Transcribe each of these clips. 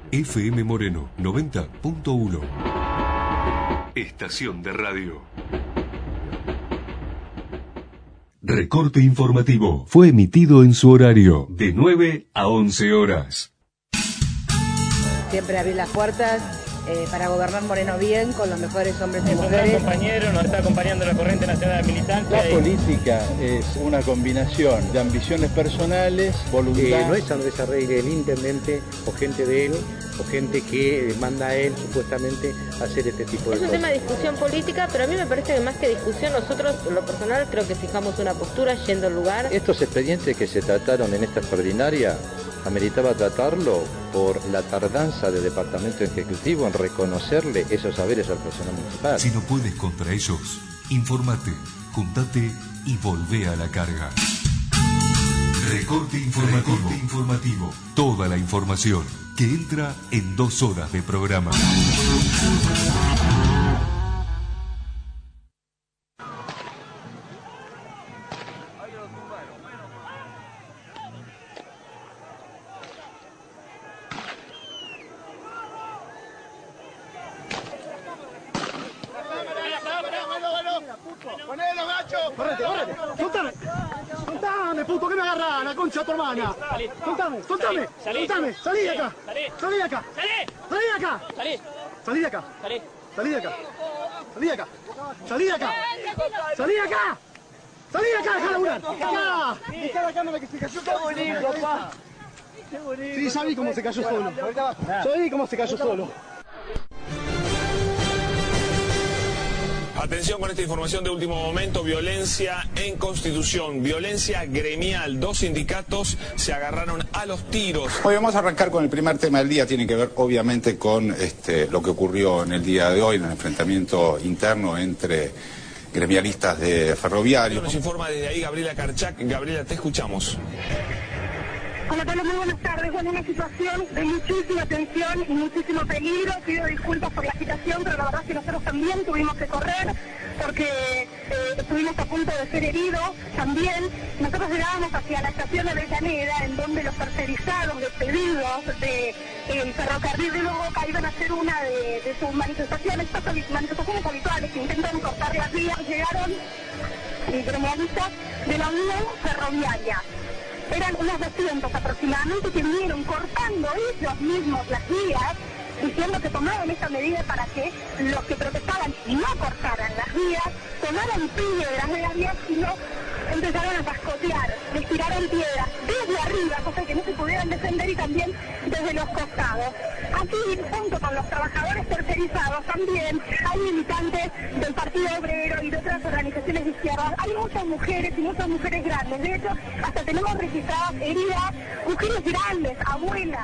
FM Moreno 90.1. Estación de radio. Recorte informativo fue emitido en su horario de 9 a 11 horas. Siempre abrir las puertas para gobernar Moreno bien, con los mejores hombres y mujeres. Es un gran compañero, nos está acompañando la corriente nacional de militancia. La política es una combinación de ambiciones personales, voluntad. No es Andrés Arregui el intendente o gente de él, o gente que manda a él supuestamente a hacer este tipo de cosas. Es un tema de discusión política, pero a mí me parece que más que discusión, nosotros, en lo personal, creo que fijamos una postura yendo al lugar. Estos expedientes que se trataron en esta extraordinaria, ameritaba tratarlo por la tardanza del Departamento Ejecutivo en reconocerle esos saberes al personal municipal. Si no puedes contra ellos, infórmate, juntate y volvé a la carga. Recorte informativo. Toda la información que entra en 2 horas de programa. Soltame, puto, que me agarrás, la concha de tu hermana. Soltame. Salí de acá. Salí de acá. Salí de acá. Dejá laburar. Dejá la cámara que se cayó todo. Sí, ya vi cómo se cayó solo. Atención con esta información de último momento: violencia en Constitución, violencia gremial. 2 sindicatos se agarraron a los tiros. Hoy vamos a arrancar con el primer tema del día. Tiene que ver obviamente con lo que ocurrió en el día de hoy, en el enfrentamiento interno entre gremialistas de Ferroviario. Nos informa desde ahí Gabriela Karchak. Gabriela, te escuchamos. Hola Carlos, muy buenas tardes. Bueno, una situación de muchísima tensión y muchísimo peligro. Pido disculpas por la agitación, pero la verdad es que nosotros también tuvimos que correr porque estuvimos a punto de ser heridos también. Nosotros llegábamos hacia la estación de Avellaneda, en donde los tercerizados despedidos del ferrocarril de Boca iban a hacer una de sus manifestaciones, manifestaciones habituales que intentan cortar las vías. Llegaron gremialistas de la Unión Ferroviaria. Eran unos 200 aproximadamente que vinieron cortando ellos mismos las vías, diciendo que tomaban esta medida para que los que protestaban no cortaran las vías, tomaran piedras de las vías y no empezaron a cascotear, les tiraron piedras desde arriba, cosa que no se pudieran defender, y también desde los costados. Aquí, junto con los trabajadores tercerizados, también hay militantes del Partido Obrero y de otras organizaciones de izquierda. Hay muchas mujeres y muchas mujeres grandes. De hecho, hasta tenemos registradas heridas, mujeres grandes, abuelas.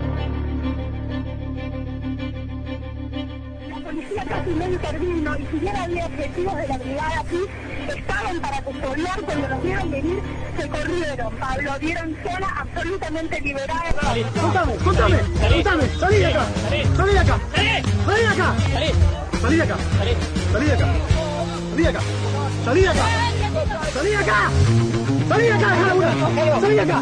La policía casi no intervino, y si bien había objetivos de la brigada aquí, estaban para custodiar. Cuando los vieron venir, se corrieron, Pablo, dieron zona absolutamente liberada. Soltame, salí de acá. Dejá laburar. Salí de acá.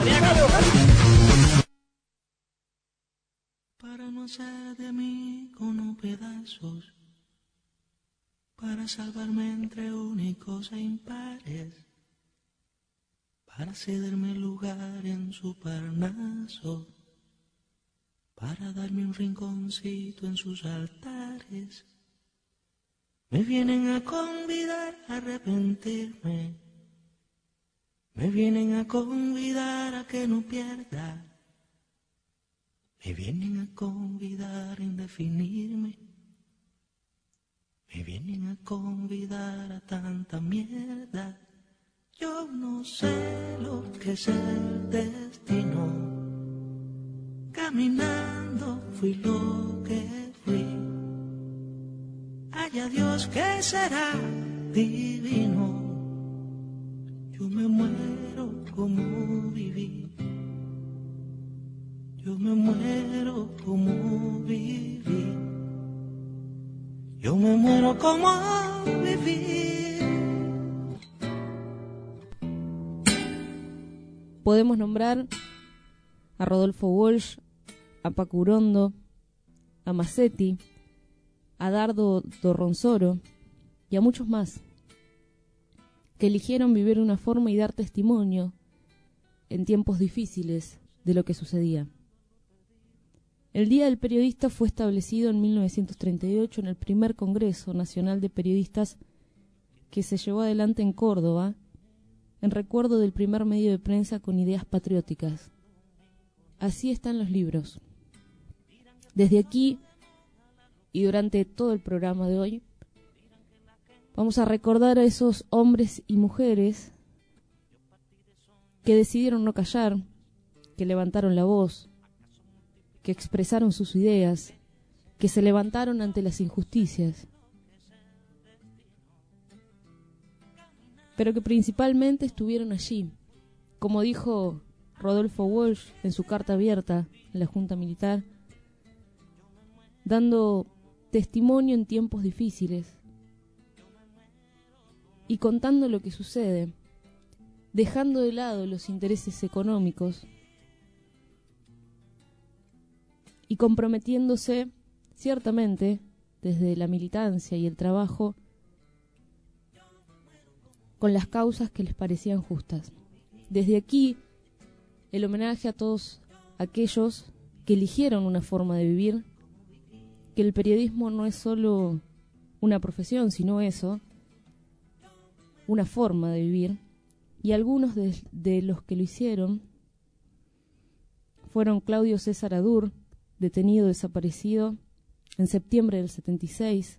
Para no hacer de mí con pedazos, para salvarme entre únicos e impares, para cederme lugar en su Parnaso, para darme un rinconcito en sus altares. Me vienen a convidar a arrepentirme, me vienen a convidar a que no pierda, me vienen a convidar a indefinirme, me vienen a convidar a tanta mierda. Yo no sé lo que es el destino, caminando fui lo que fui. Haya Dios que será divino, yo me muero como viví, yo me muero como viví, yo me muero como viví. Podemos nombrar a Rodolfo Walsh, a Paco Urondo, a Massetti, a Dardo Dorronsoro y a muchos más, que eligieron vivir de una forma y dar testimonio en tiempos difíciles de lo que sucedía. El Día del Periodista fue establecido en 1938 en el primer Congreso Nacional de Periodistas que se llevó adelante en Córdoba, en recuerdo del primer medio de prensa con ideas patrióticas. Así están los libros. Desde aquí, y durante todo el programa de hoy, vamos a recordar a esos hombres y mujeres que decidieron no callar, que levantaron la voz, que expresaron sus ideas, que se levantaron ante las injusticias, pero que principalmente estuvieron allí, como dijo Rodolfo Walsh en su carta abierta en la Junta Militar, dando testimonio en tiempos difíciles y contando lo que sucede, dejando de lado los intereses económicos y comprometiéndose ciertamente desde la militancia y el trabajo con las causas que les parecían justas. Desde aquí, el homenaje a todos aquellos que eligieron una forma de vivir, que el periodismo no es solo una profesión, sino eso, una forma de vivir, y algunos de los que lo hicieron fueron Claudio César Adur, detenido desaparecido en septiembre del 76,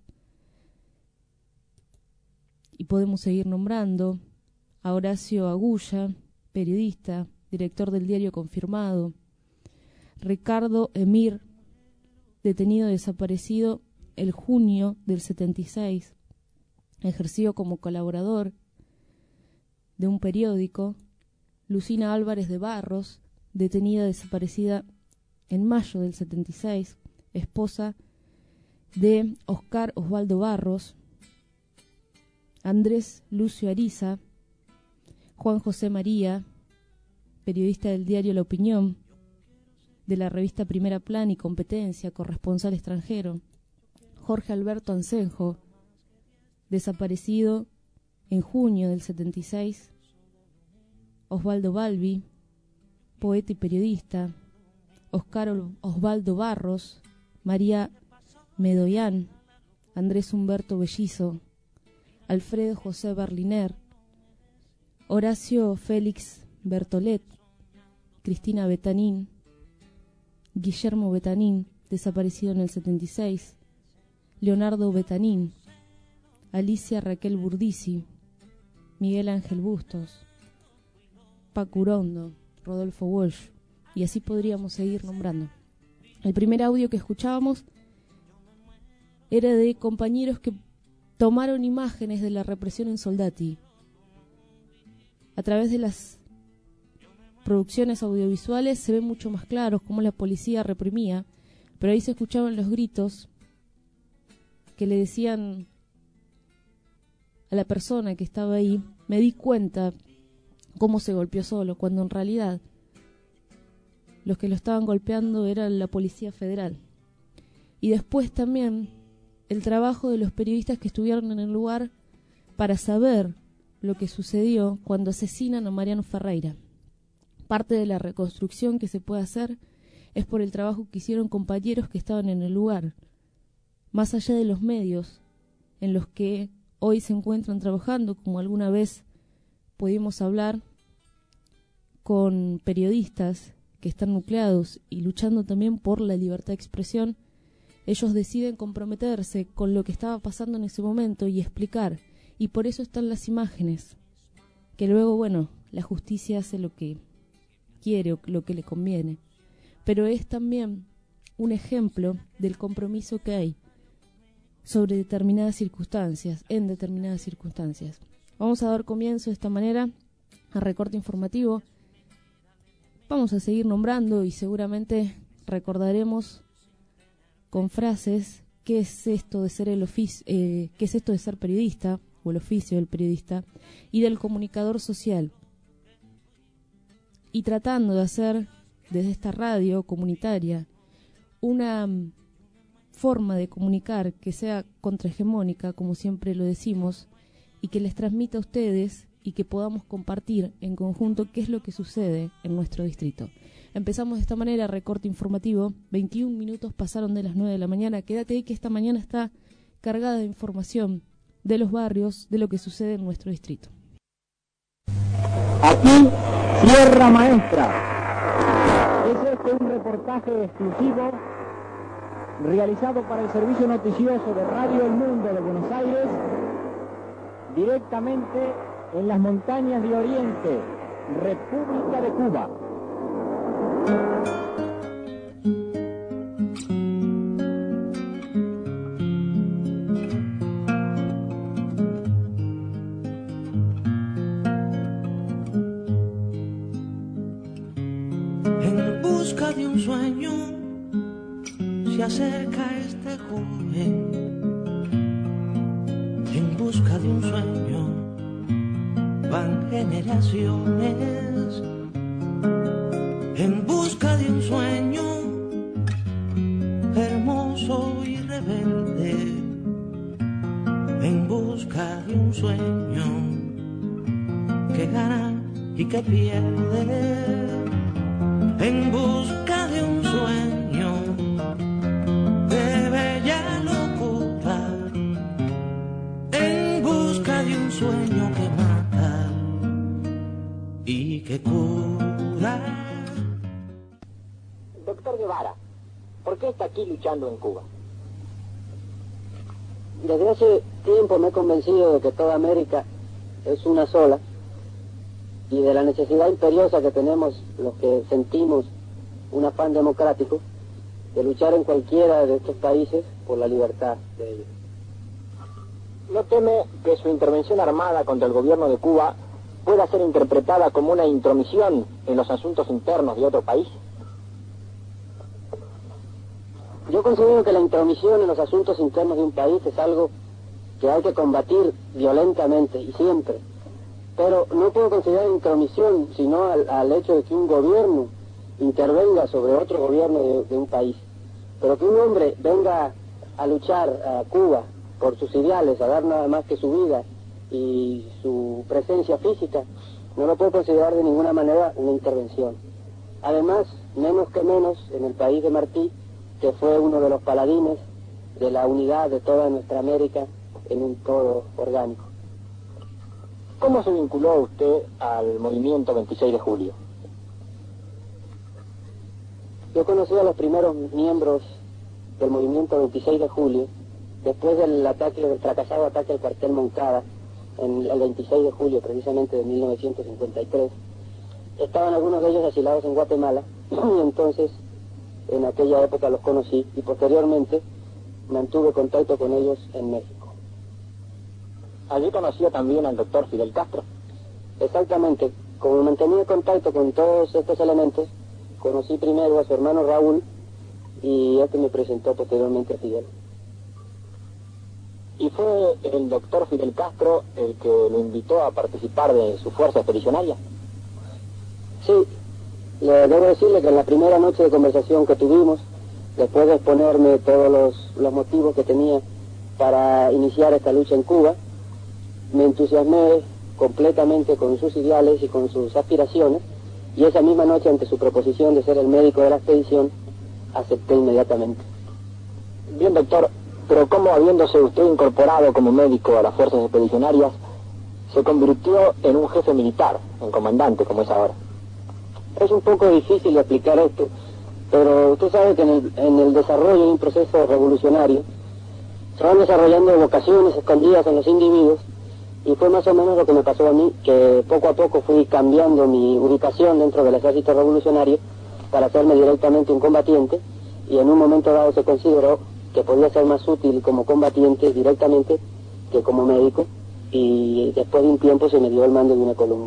y podemos seguir nombrando a Horacio Agulla, periodista, director del diario Confirmado, Ricardo Emir, detenido desaparecido el junio del 76, ejerció como colaborador de un periódico, Lucina Álvarez de Barros, detenida desaparecida en mayo del 76, esposa de Oscar Osvaldo Barros, Andrés Lucio Ariza, Juan José María, periodista del diario La Opinión, de la revista Primera Plan y Competencia, corresponsal extranjero, Jorge Alberto Ansenjo, desaparecido en junio del 76, Osvaldo Balbi, poeta y periodista, Oscar Osvaldo Barros, María Medoyán, Andrés Humberto Bellizo, Alfredo José Berliner, Horacio Félix Bertolet, Cristina Betanín, Guillermo Betanín, desaparecido en el 76, Leonardo Betanín, Alicia Raquel Burdici, Miguel Ángel Bustos, Paco Urondo, Rodolfo Walsh, y así podríamos seguir nombrando. El primer audio que escuchábamos era de compañeros que tomaron imágenes de la represión en Soldati. A través de las producciones audiovisuales se ve mucho más claro cómo la policía reprimía, pero ahí se escuchaban los gritos que le decían a la persona que estaba ahí: me di cuenta cómo se golpeó solo, cuando en realidad los que lo estaban golpeando era la Policía Federal. Y después también el trabajo de los periodistas que estuvieron en el lugar para saber lo que sucedió cuando asesinan a Mariano Ferreira. Parte de la reconstrucción que se puede hacer es por el trabajo que hicieron compañeros que estaban en el lugar, más allá de los medios en los que hoy se encuentran trabajando, como alguna vez pudimos hablar con periodistas que están nucleados y luchando también por la libertad de expresión. Ellos deciden comprometerse con lo que estaba pasando en ese momento y explicar, y por eso están las imágenes, que luego, bueno, la justicia hace lo que quiere o lo que le conviene, pero es también un ejemplo del compromiso que hay sobre determinadas circunstancias, en determinadas circunstancias. Vamos a dar comienzo de esta manera a Recorte Informativo. Vamos a seguir nombrando y seguramente recordaremos con frases qué es esto de ser qué es esto de ser periodista, o el oficio del periodista, y del comunicador social. Y tratando de hacer desde esta radio comunitaria una forma de comunicar que sea contrahegemónica, como siempre lo decimos, y que les transmita a ustedes y que podamos compartir en conjunto qué es lo que sucede en nuestro distrito. Empezamos de esta manera, recorte informativo, 21 minutos pasaron de las 9 de la mañana, quédate ahí que esta mañana está cargada de información de los barrios, de lo que sucede en nuestro distrito. Aquí, Sierra Maestra. Es este un reportaje exclusivo realizado para el servicio noticioso de Radio El Mundo de Buenos Aires, directamente en las montañas de Oriente, República de Cuba. En busca de un sueño se acerca este joven. En busca de un sueño van generaciones. En busca de un sueño hermoso y rebelde. En busca de un sueño que gana y que pierde. En busca de un sueño de bella locura. En busca de un sueño que mata y que cura. Doctor Guevara, ¿por qué está aquí luchando en Cuba? Desde hace tiempo me he convencido de que toda América es una sola y de la necesidad imperiosa que tenemos los que sentimos un afán democrático de luchar en cualquiera de estos países por la libertad de ellos. ¿No teme que su intervención armada contra el gobierno de Cuba pueda ser interpretada como una intromisión en los asuntos internos de otro país? Yo considero que la intromisión en los asuntos internos de un país es algo que hay que combatir violentamente y siempre. Pero no puedo considerar intromisión sino al hecho de que un gobierno intervenga sobre otro gobierno de un país. Pero que un hombre venga a luchar a Cuba por sus ideales, a dar nada más que su vida y su presencia física, no lo puedo considerar de ninguna manera una intervención. Además, menos que menos, en el país de Martí, que fue uno de los paladines de la unidad de toda nuestra América en un todo orgánico. ¿Cómo se vinculó usted al movimiento 26 de julio? Yo conocí a los primeros miembros del movimiento 26 de julio después del fracasado ataque al cuartel Moncada en el 26 de julio precisamente de 1953. Estaban algunos de ellos asilados en Guatemala y entonces en aquella época los conocí y posteriormente mantuve contacto con ellos en México. Allí conoció también al doctor Fidel Castro. Exactamente. Como mantenía contacto con todos estos elementos, conocí primero a su hermano Raúl y este me presentó posteriormente a Fidel. ¿Y fue el doctor Fidel Castro el que lo invitó a participar de su fuerza expedicionaria? Sí, debo decirle que en la primera noche de conversación que tuvimos, después de exponerme todos los motivos que tenía para iniciar esta lucha en Cuba, me entusiasmé completamente con sus ideales y con sus aspiraciones, y esa misma noche, ante su proposición de ser el médico de la expedición, acepté inmediatamente. Bien, doctor, pero ¿cómo, habiéndose usted incorporado como médico a las fuerzas expedicionarias, se convirtió en un jefe militar, en comandante, como es ahora? Es un poco difícil de explicar esto, pero usted sabe que en el desarrollo de un proceso revolucionario se van desarrollando vocaciones escondidas en los individuos, y fue más o menos lo que me pasó a mí, que poco a poco fui cambiando mi ubicación dentro del ejército revolucionario para hacerme directamente un combatiente, y en un momento dado se consideró que podía ser más útil como combatiente directamente que como médico, y después de un tiempo se me dio el mando de una columna.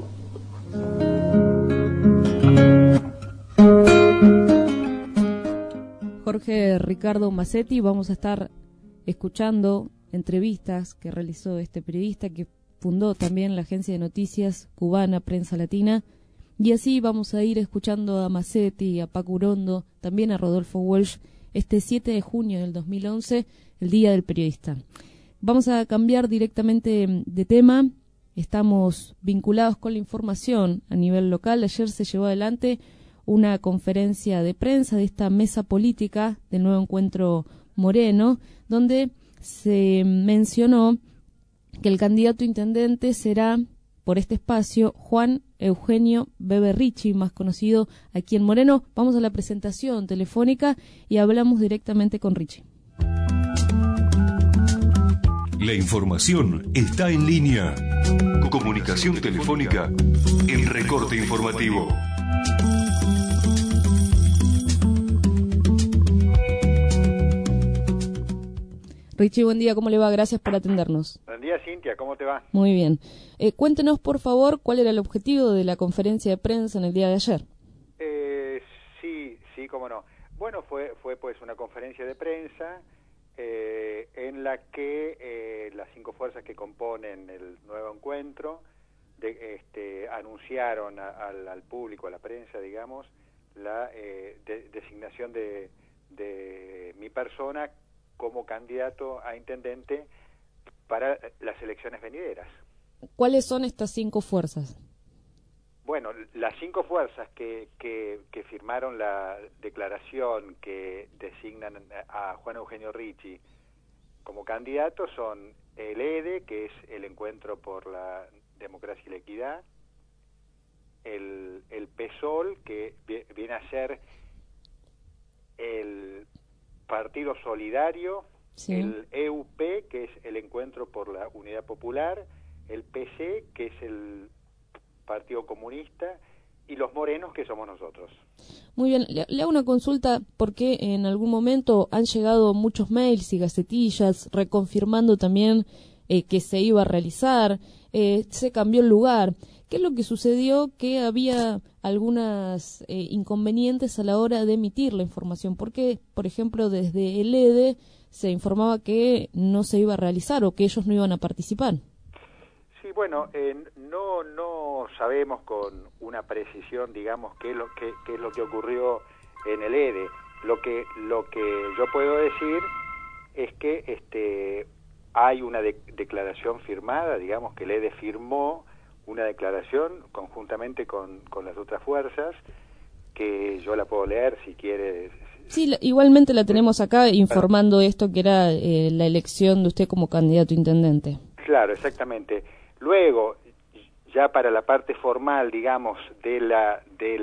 Jorge Ricardo Massetti, vamos a estar escuchando entrevistas que realizó este periodista que fundó también la agencia de noticias cubana Prensa Latina, y así vamos a ir escuchando a Massetti, a Paco Urondo, también a Rodolfo Walsh, este 7 de junio del 2011, el Día del Periodista. Vamos a cambiar directamente de tema. Estamos vinculados con la información a nivel local. Ayer se llevó adelante una conferencia de prensa de esta mesa política del nuevo encuentro Moreno, donde se mencionó que el candidato a intendente será, por este espacio, Juan Eugenio Bebe Ricci, más conocido aquí en Moreno. Vamos a la presentación telefónica y hablamos directamente con Ricci. La información está en línea. Comunicación telefónica, el recorte informativo. Ricci, buen día, ¿cómo le va? Gracias por atendernos. Buen día, Cintia, ¿cómo te va? Muy bien. Cuéntenos, por favor, cuál era el objetivo de la conferencia de prensa en el día de ayer. Sí, cómo no. Bueno, fue pues una conferencia de prensa en la que las 5 fuerzas que componen el nuevo encuentro anunciaron al público, a la prensa, digamos, la designación de mi persona como candidato a intendente para las elecciones venideras. ¿Cuáles son estas 5 fuerzas? Bueno, las 5 fuerzas que firmaron la declaración que designan a Juan Eugenio Ricci como candidato son el EDE, que es el Encuentro por la Democracia y la Equidad, el PSOL, que viene a ser el Partido Solidario, sí. El EUP, que es el Encuentro por la Unidad Popular, el PC, que es el Partido Comunista, y los morenos, que somos nosotros. Muy bien, le hago una consulta porque en algún momento han llegado muchos mails y gacetillas reconfirmando también que se iba a realizar, se cambió el lugar. ¿Qué es lo que sucedió? Que había algunos inconvenientes a la hora de emitir la información. Porque, por ejemplo, desde el EDE se informaba que no se iba a realizar o que ellos no iban a participar. Sí, bueno, no sabemos con una precisión, digamos, qué es lo que ocurrió en el EDE. Lo que yo puedo decir es que hay una declaración firmada, digamos que el EDE firmó una declaración conjuntamente con las otras fuerzas, que yo la puedo leer si quiere. Sí, igualmente la tenemos acá informando esto que era la elección de usted como candidato a intendente. Claro, exactamente. Luego, ya para la parte formal, digamos, de la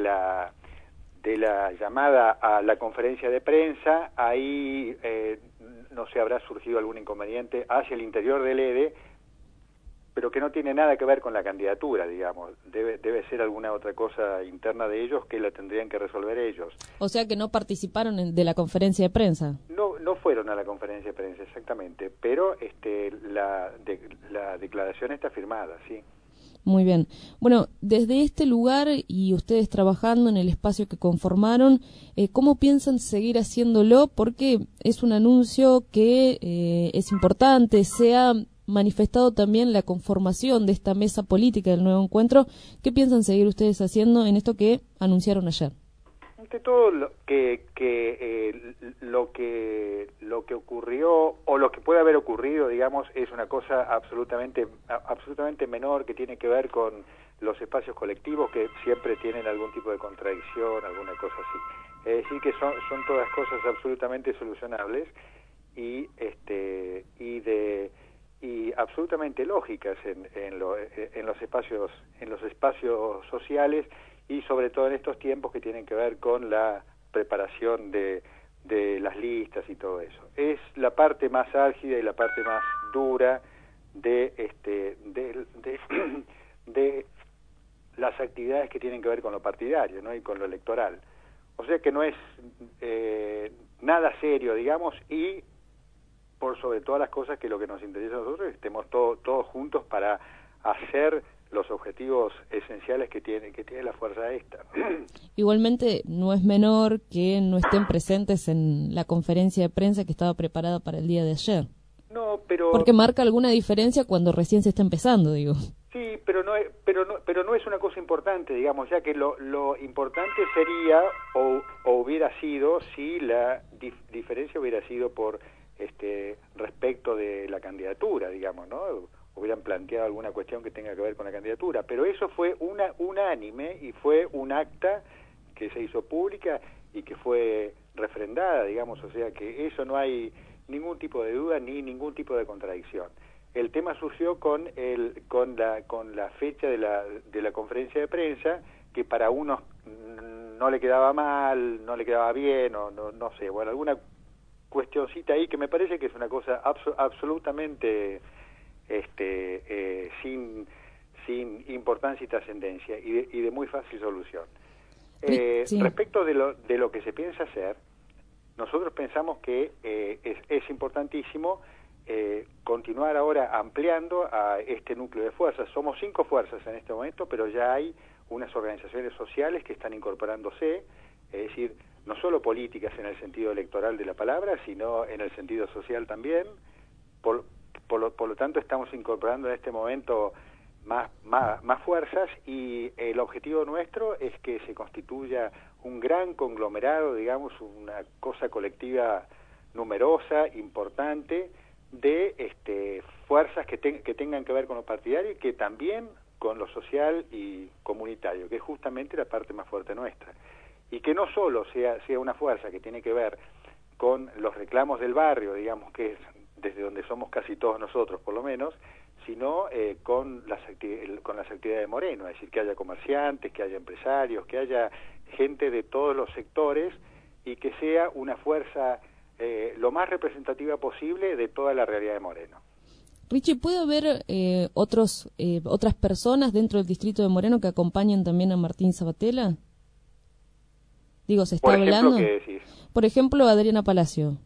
llamada a la conferencia de prensa, ahí no sé, habrá surgido algún inconveniente hacia el interior del EDE, pero que no tiene nada que ver con la candidatura, digamos. Debe ser alguna otra cosa interna de ellos que la tendrían que resolver ellos. O sea que no participaron de la conferencia de prensa. No fueron a la conferencia de prensa, exactamente, pero la declaración está firmada, sí. Muy bien. Bueno, desde este lugar y ustedes trabajando en el espacio que conformaron, ¿cómo piensan seguir haciéndolo? Porque es un anuncio que es importante, se ha manifestado también la conformación de esta mesa política del nuevo encuentro. ¿Qué piensan seguir ustedes haciendo en esto que anunciaron ayer? Ante todo lo que ocurrió o lo que puede haber ocurrido, digamos, es una cosa absolutamente menor, que tiene que ver con los espacios colectivos, que siempre tienen algún tipo de contradicción, alguna cosa así. Es decir, que son todas cosas absolutamente solucionables y absolutamente lógicas en los espacios sociales, y sobre todo en estos tiempos que tienen que ver con la preparación de las listas y todo eso. Es la parte más álgida y la parte más dura de las actividades que tienen que ver con lo partidario, ¿no? Y con lo electoral. O sea que no es nada serio, digamos, y por sobre todas las cosas, que lo que nos interesa a nosotros es que estemos todos juntos para hacer los objetivos esenciales que tiene la fuerza esta. Igualmente no es menor que no estén presentes en la conferencia de prensa que estaba preparada para el día de ayer. No, pero... Porque marca alguna diferencia cuando recién se está empezando, digo. Sí, pero no pero no es una cosa importante, digamos, ya que lo importante sería o hubiera sido si la diferencia hubiera sido por respecto de la candidatura, digamos, ¿no? Hubieran planteado alguna cuestión que tenga que ver con la candidatura, pero eso fue unánime y fue un acta que se hizo pública y que fue refrendada, digamos, o sea que eso no hay ningún tipo de duda ni ningún tipo de contradicción. El tema surgió con la fecha de la conferencia de prensa, que para unos no le quedaba mal, no le quedaba bien, o no sé, bueno, alguna cuestioncita ahí que me parece que es una cosa absolutamente sin importancia y trascendencia y de muy fácil solución. Sí. Respecto de lo que se piensa hacer, nosotros pensamos que es importantísimo continuar ahora ampliando a este núcleo de fuerzas. Somos 5 fuerzas en este momento, pero ya hay unas organizaciones sociales que están incorporándose, es decir, no solo políticas en el sentido electoral de la palabra, sino en el sentido social también. Por lo tanto, estamos incorporando en este momento más fuerzas y el objetivo nuestro es que se constituya un gran conglomerado, digamos, una cosa colectiva numerosa, importante, de fuerzas que tengan que ver con lo partidario y que también con lo social y comunitario, que es justamente la parte más fuerte nuestra. Y que no solo sea una fuerza que tiene que ver con los reclamos del barrio, digamos, que es desde donde somos casi todos nosotros, por lo menos, sino con las actividades de Moreno, es decir, que haya comerciantes, que haya empresarios, que haya gente de todos los sectores y que sea una fuerza lo más representativa posible de toda la realidad de Moreno. Richie, ¿puede haber otras personas dentro del distrito de Moreno que acompañen también a Martín Sabatella? Digo, ¿se está hablando? ¿Qué decís? Por ejemplo, Adriana Palacio.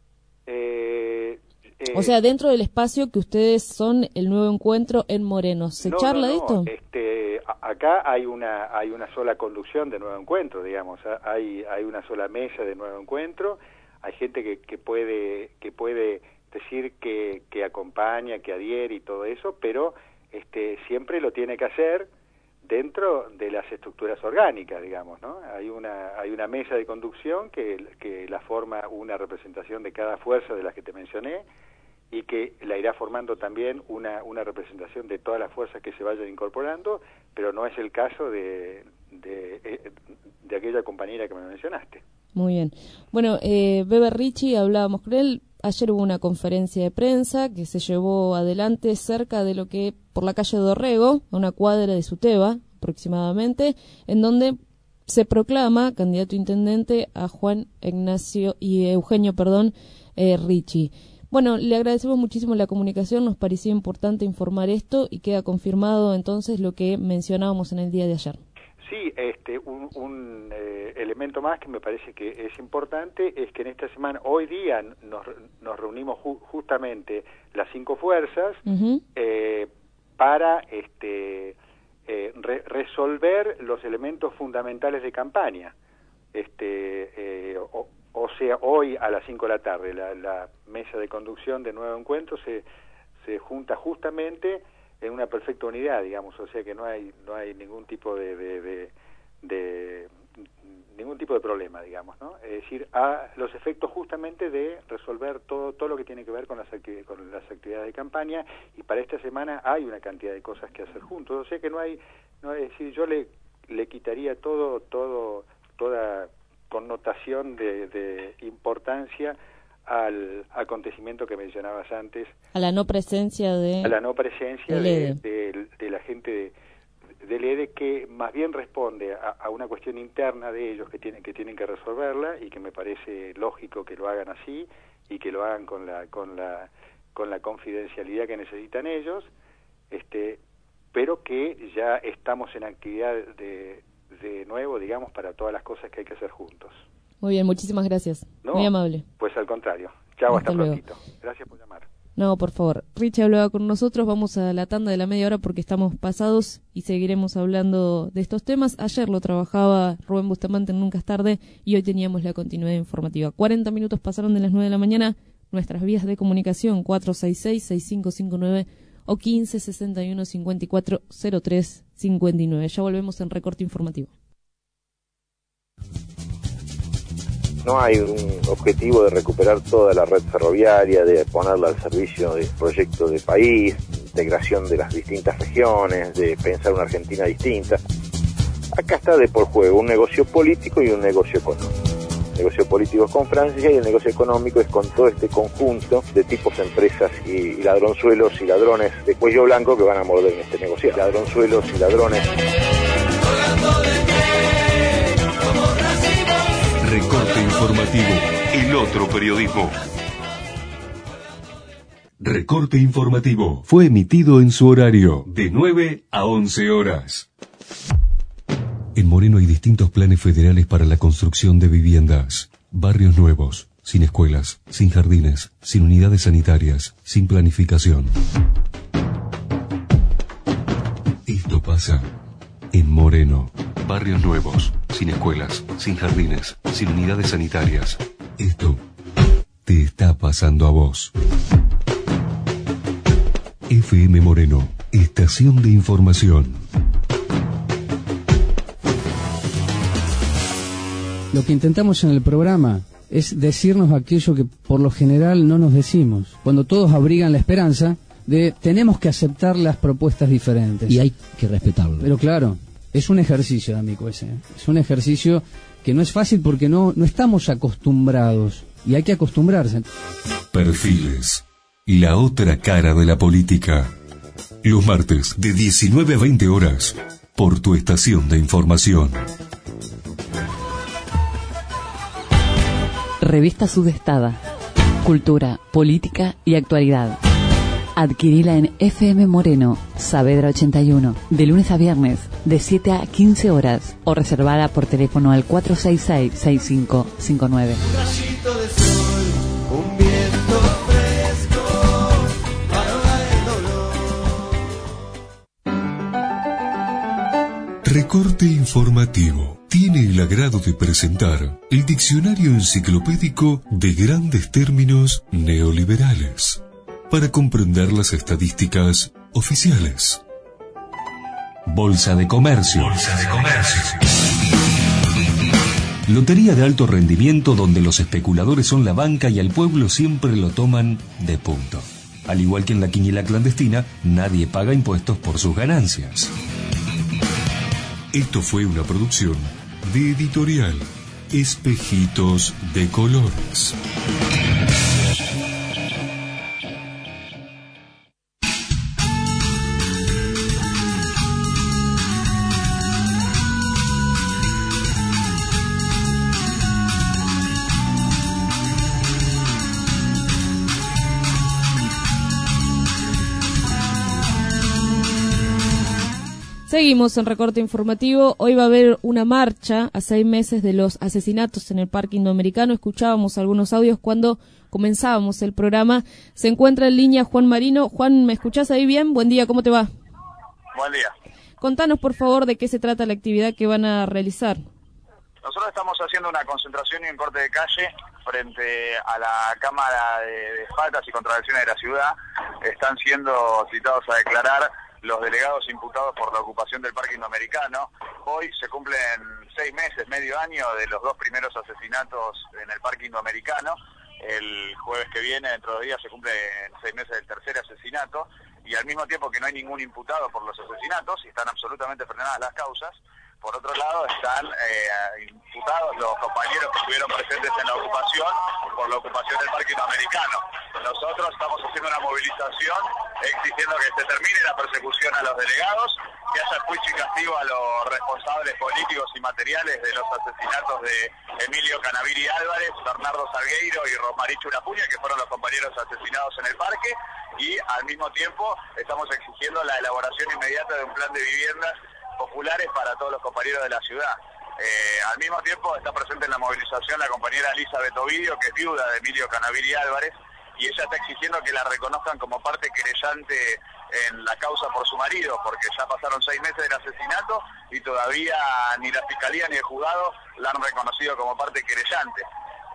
O sea, dentro del espacio que ustedes son el nuevo encuentro en Moreno, ¿se charla de esto? Acá hay una sola conducción de nuevo encuentro, digamos, hay una sola mesa de nuevo encuentro, hay gente que puede decir que acompaña, que adhiere y todo eso, pero siempre lo tiene que hacer dentro de las estructuras orgánicas, digamos, ¿no? Hay una mesa de conducción que la forma una representación de cada fuerza de las que te mencioné y que la irá formando también una representación de todas las fuerzas que se vayan incorporando, pero no es el caso de aquella compañera que me mencionaste. Muy bien. Bueno, Bebe Richie, hablábamos con él. Ayer hubo una conferencia de prensa que se llevó adelante cerca de lo que, por la calle Dorrego, a una cuadra de Suteba aproximadamente, en donde se proclama candidato a intendente a Juan Ignacio y Eugenio, Richie. Bueno, le agradecemos muchísimo la comunicación, nos parecía importante informar esto y queda confirmado entonces lo que mencionábamos en el día de ayer. Sí, un elemento más que me parece que es importante es que en esta semana, hoy día nos reunimos justamente las 5 fuerzas para resolver los elementos fundamentales de campaña. O sea, hoy a las 5 de la tarde la mesa de conducción de Nuevo Encuentro se junta justamente en una perfecta unidad, digamos, o sea que no hay ningún tipo de ningún tipo de problema, digamos, ¿no? Es decir, a los efectos justamente de resolver todo lo que tiene que ver con las actividades de campaña, y para esta semana hay una cantidad de cosas que hacer juntos, o sea que no es decir, yo le quitaría toda connotación de importancia al acontecimiento que mencionabas antes, a la no presencia de la gente del EDE, que más bien responde a una cuestión interna de ellos que tienen que resolverla, y que me parece lógico que lo hagan así y que lo hagan con la confidencialidad que necesitan ellos, pero que ya estamos en actividad de nuevo, digamos, para todas las cosas que hay que hacer juntos. Muy bien, muchísimas gracias. ¿No? Muy amable. Pues al contrario. Chao, hasta luego. prontito. Gracias por llamar. No, por favor. Richie hablaba con nosotros, vamos a la tanda de la media hora porque estamos pasados y seguiremos hablando de estos temas. Ayer lo trabajaba Rubén Bustamante en Nunca es Tarde y hoy teníamos la continuidad informativa. 40 minutos pasaron de las 9 de la mañana. Nuestras vías de comunicación 466-6559 o 15 61 54 03 59. Ya volvemos en Recorte Informativo. No hay un objetivo de recuperar toda la red ferroviaria, de ponerla al servicio de proyectos de país, integración de las distintas regiones, de pensar una Argentina distinta. Acá está de por juego un negocio político y un negocio económico. El negocio político es con Francia y el negocio económico es con todo este conjunto de tipos, empresas y ladronzuelos y ladrones de cuello blanco que van a morder en este negocio. Ladronzuelos y ladrones. Recorte informativo, el otro periodismo. Recorte informativo fue emitido en su horario de 9 a 11 horas. En Moreno hay distintos planes federales para la construcción de viviendas. Barrios nuevos, sin escuelas, sin jardines, sin unidades sanitarias, sin planificación. Esto pasa en Moreno. Barrios nuevos, sin escuelas, sin jardines, sin unidades sanitarias. Esto te está pasando a vos. FM Moreno, estación de información. Lo que intentamos en el programa es decirnos aquello que por lo general no nos decimos. Cuando todos abrigan la esperanza de tenemos que aceptar las propuestas diferentes. Y hay que respetarlo. Pero claro, es un ejercicio, D'Amico, ese. Es un ejercicio que no es fácil porque no estamos acostumbrados. Y hay que acostumbrarse. Perfiles. La otra cara de la política. Los martes de 19 a 20 horas. Por tu estación de información. Revista Sudestada. Cultura, política y actualidad. Adquirila en FM Moreno, Saavedra 81, de lunes a viernes, de 7 a 15 horas, o reservada por teléfono al 466-6559. Un rayito de sol, un viento fresco, para ahogar el dolor. Recorte informativo. Tiene el agrado de presentar el diccionario enciclopédico de grandes términos neoliberales, para comprender las estadísticas oficiales. Bolsa de Comercio. Lotería de alto rendimiento donde los especuladores son la banca y al pueblo siempre lo toman de punto. Al igual que en la quiniela clandestina, nadie paga impuestos por sus ganancias. Esto fue una producción de Editorial Espejitos de Colores. Seguimos en Recorte Informativo. Hoy va a haber una marcha a 6 meses de los asesinatos en el Parque Indoamericano. Escuchábamos algunos audios cuando comenzábamos el programa. Se encuentra en línea Juan Marino. Juan, ¿me escuchás ahí bien? Buen día, ¿cómo te va? Buen día. Contanos, por favor, de qué se trata la actividad que van a realizar. Nosotros estamos haciendo una concentración y un corte de calle frente a la Cámara de Faltas y Contravenciones de la ciudad. Están siendo citados a declarar los delegados imputados por la ocupación del Parque Indoamericano. Hoy se cumplen 6 meses, medio año, de los 2 primeros asesinatos en el Parque Indoamericano. El jueves que viene, dentro de 2 días, se cumplen 6 meses del tercer asesinato, y al mismo tiempo que no hay ningún imputado por los asesinatos y están absolutamente frenadas las causas, por otro lado están imputados los compañeros que estuvieron presentes en la ocupación por la ocupación del Parque Indoamericano. Nosotros estamos haciendo una movilización exigiendo que se termine la persecución a los delegados, que haya juicio y castigo a los responsables políticos y materiales de los asesinatos de Emilio Canaviri Álvarez, Bernardo Salgueiro y Rosmarichu Urapuña, que fueron los compañeros asesinados en el parque, y al mismo tiempo estamos exigiendo la elaboración inmediata de un plan de viviendas populares para todos los compañeros de la ciudad. Al mismo tiempo está presente en la movilización la compañera Elizabeth Ovidio, que es viuda de Emilio Canaviri Álvarez, y ella está exigiendo que la reconozcan como parte querellante en la causa por su marido, porque ya pasaron 6 meses del asesinato y todavía ni la Fiscalía ni el juzgado la han reconocido como parte querellante.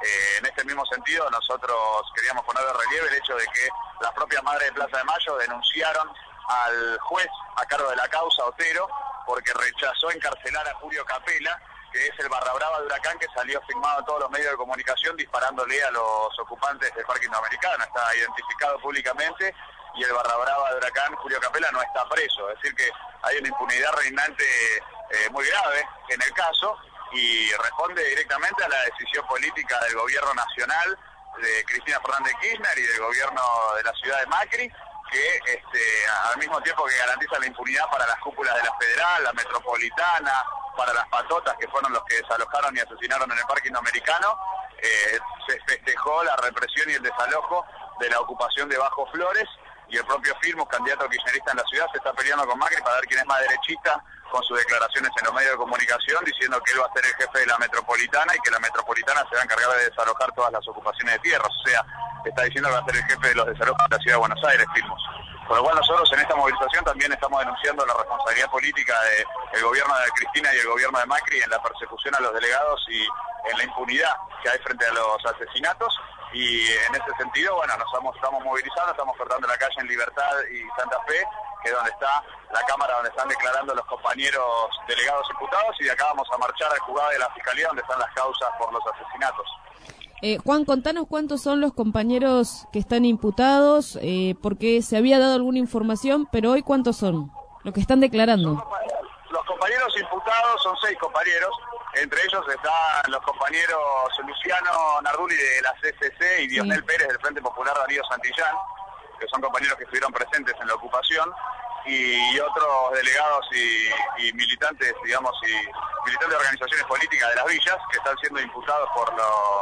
En este mismo sentido, nosotros queríamos poner de relieve el hecho de que las propias madres de Plaza de Mayo denunciaron al juez a cargo de la causa, Otero, porque rechazó encarcelar a Julio Capela, que es el barra brava de Huracán, que salió filmado en todos los medios de comunicación disparándole a los ocupantes del Parque Indoamericano. Está identificado públicamente y el barra brava de Huracán, Julio Capela, no está preso. Es decir que hay una impunidad reinante muy grave en el caso y responde directamente a la decisión política del gobierno nacional de Cristina Fernández Kirchner y del gobierno de la ciudad de Macri, que al mismo tiempo que garantiza la impunidad para las cúpulas de la Federal, la Metropolitana, para las patotas que fueron los que desalojaron y asesinaron en el Parque Indoamericano, se festejó la represión y el desalojo de la ocupación de Bajo Flores, y el propio Firmus, candidato kirchnerista en la ciudad, se está peleando con Macri para ver quién es más derechista con sus declaraciones en los medios de comunicación, diciendo que él va a ser el jefe de la Metropolitana y que la Metropolitana se va a encargar de desalojar todas las ocupaciones de tierras. O sea, está diciendo que va a ser el jefe de los desalojos de la ciudad de Buenos Aires, Firmus. Por lo cual nosotros en esta movilización también estamos denunciando la responsabilidad política del gobierno de Cristina y el gobierno de Macri en la persecución a los delegados y en la impunidad que hay frente a los asesinatos. Y en ese sentido, bueno, estamos movilizando, estamos cortando la calle en Libertad y Santa Fe, que es donde está la cámara donde están declarando los compañeros delegados imputados, y de acá vamos a marchar al juzgado de la Fiscalía donde están las causas por los asesinatos. Juan, contanos cuántos son los compañeros que están imputados, porque se había dado alguna información, pero hoy cuántos son los que están declarando. Los compañeros imputados son 6 compañeros, entre ellos están los compañeros Luciano Narduli de la CCC y Dionel Pérez del Frente Popular Darío Santillán, que son compañeros que estuvieron presentes en la ocupación, y otros delegados y militantes, digamos, y militantes de organizaciones políticas de las villas que están siendo imputados por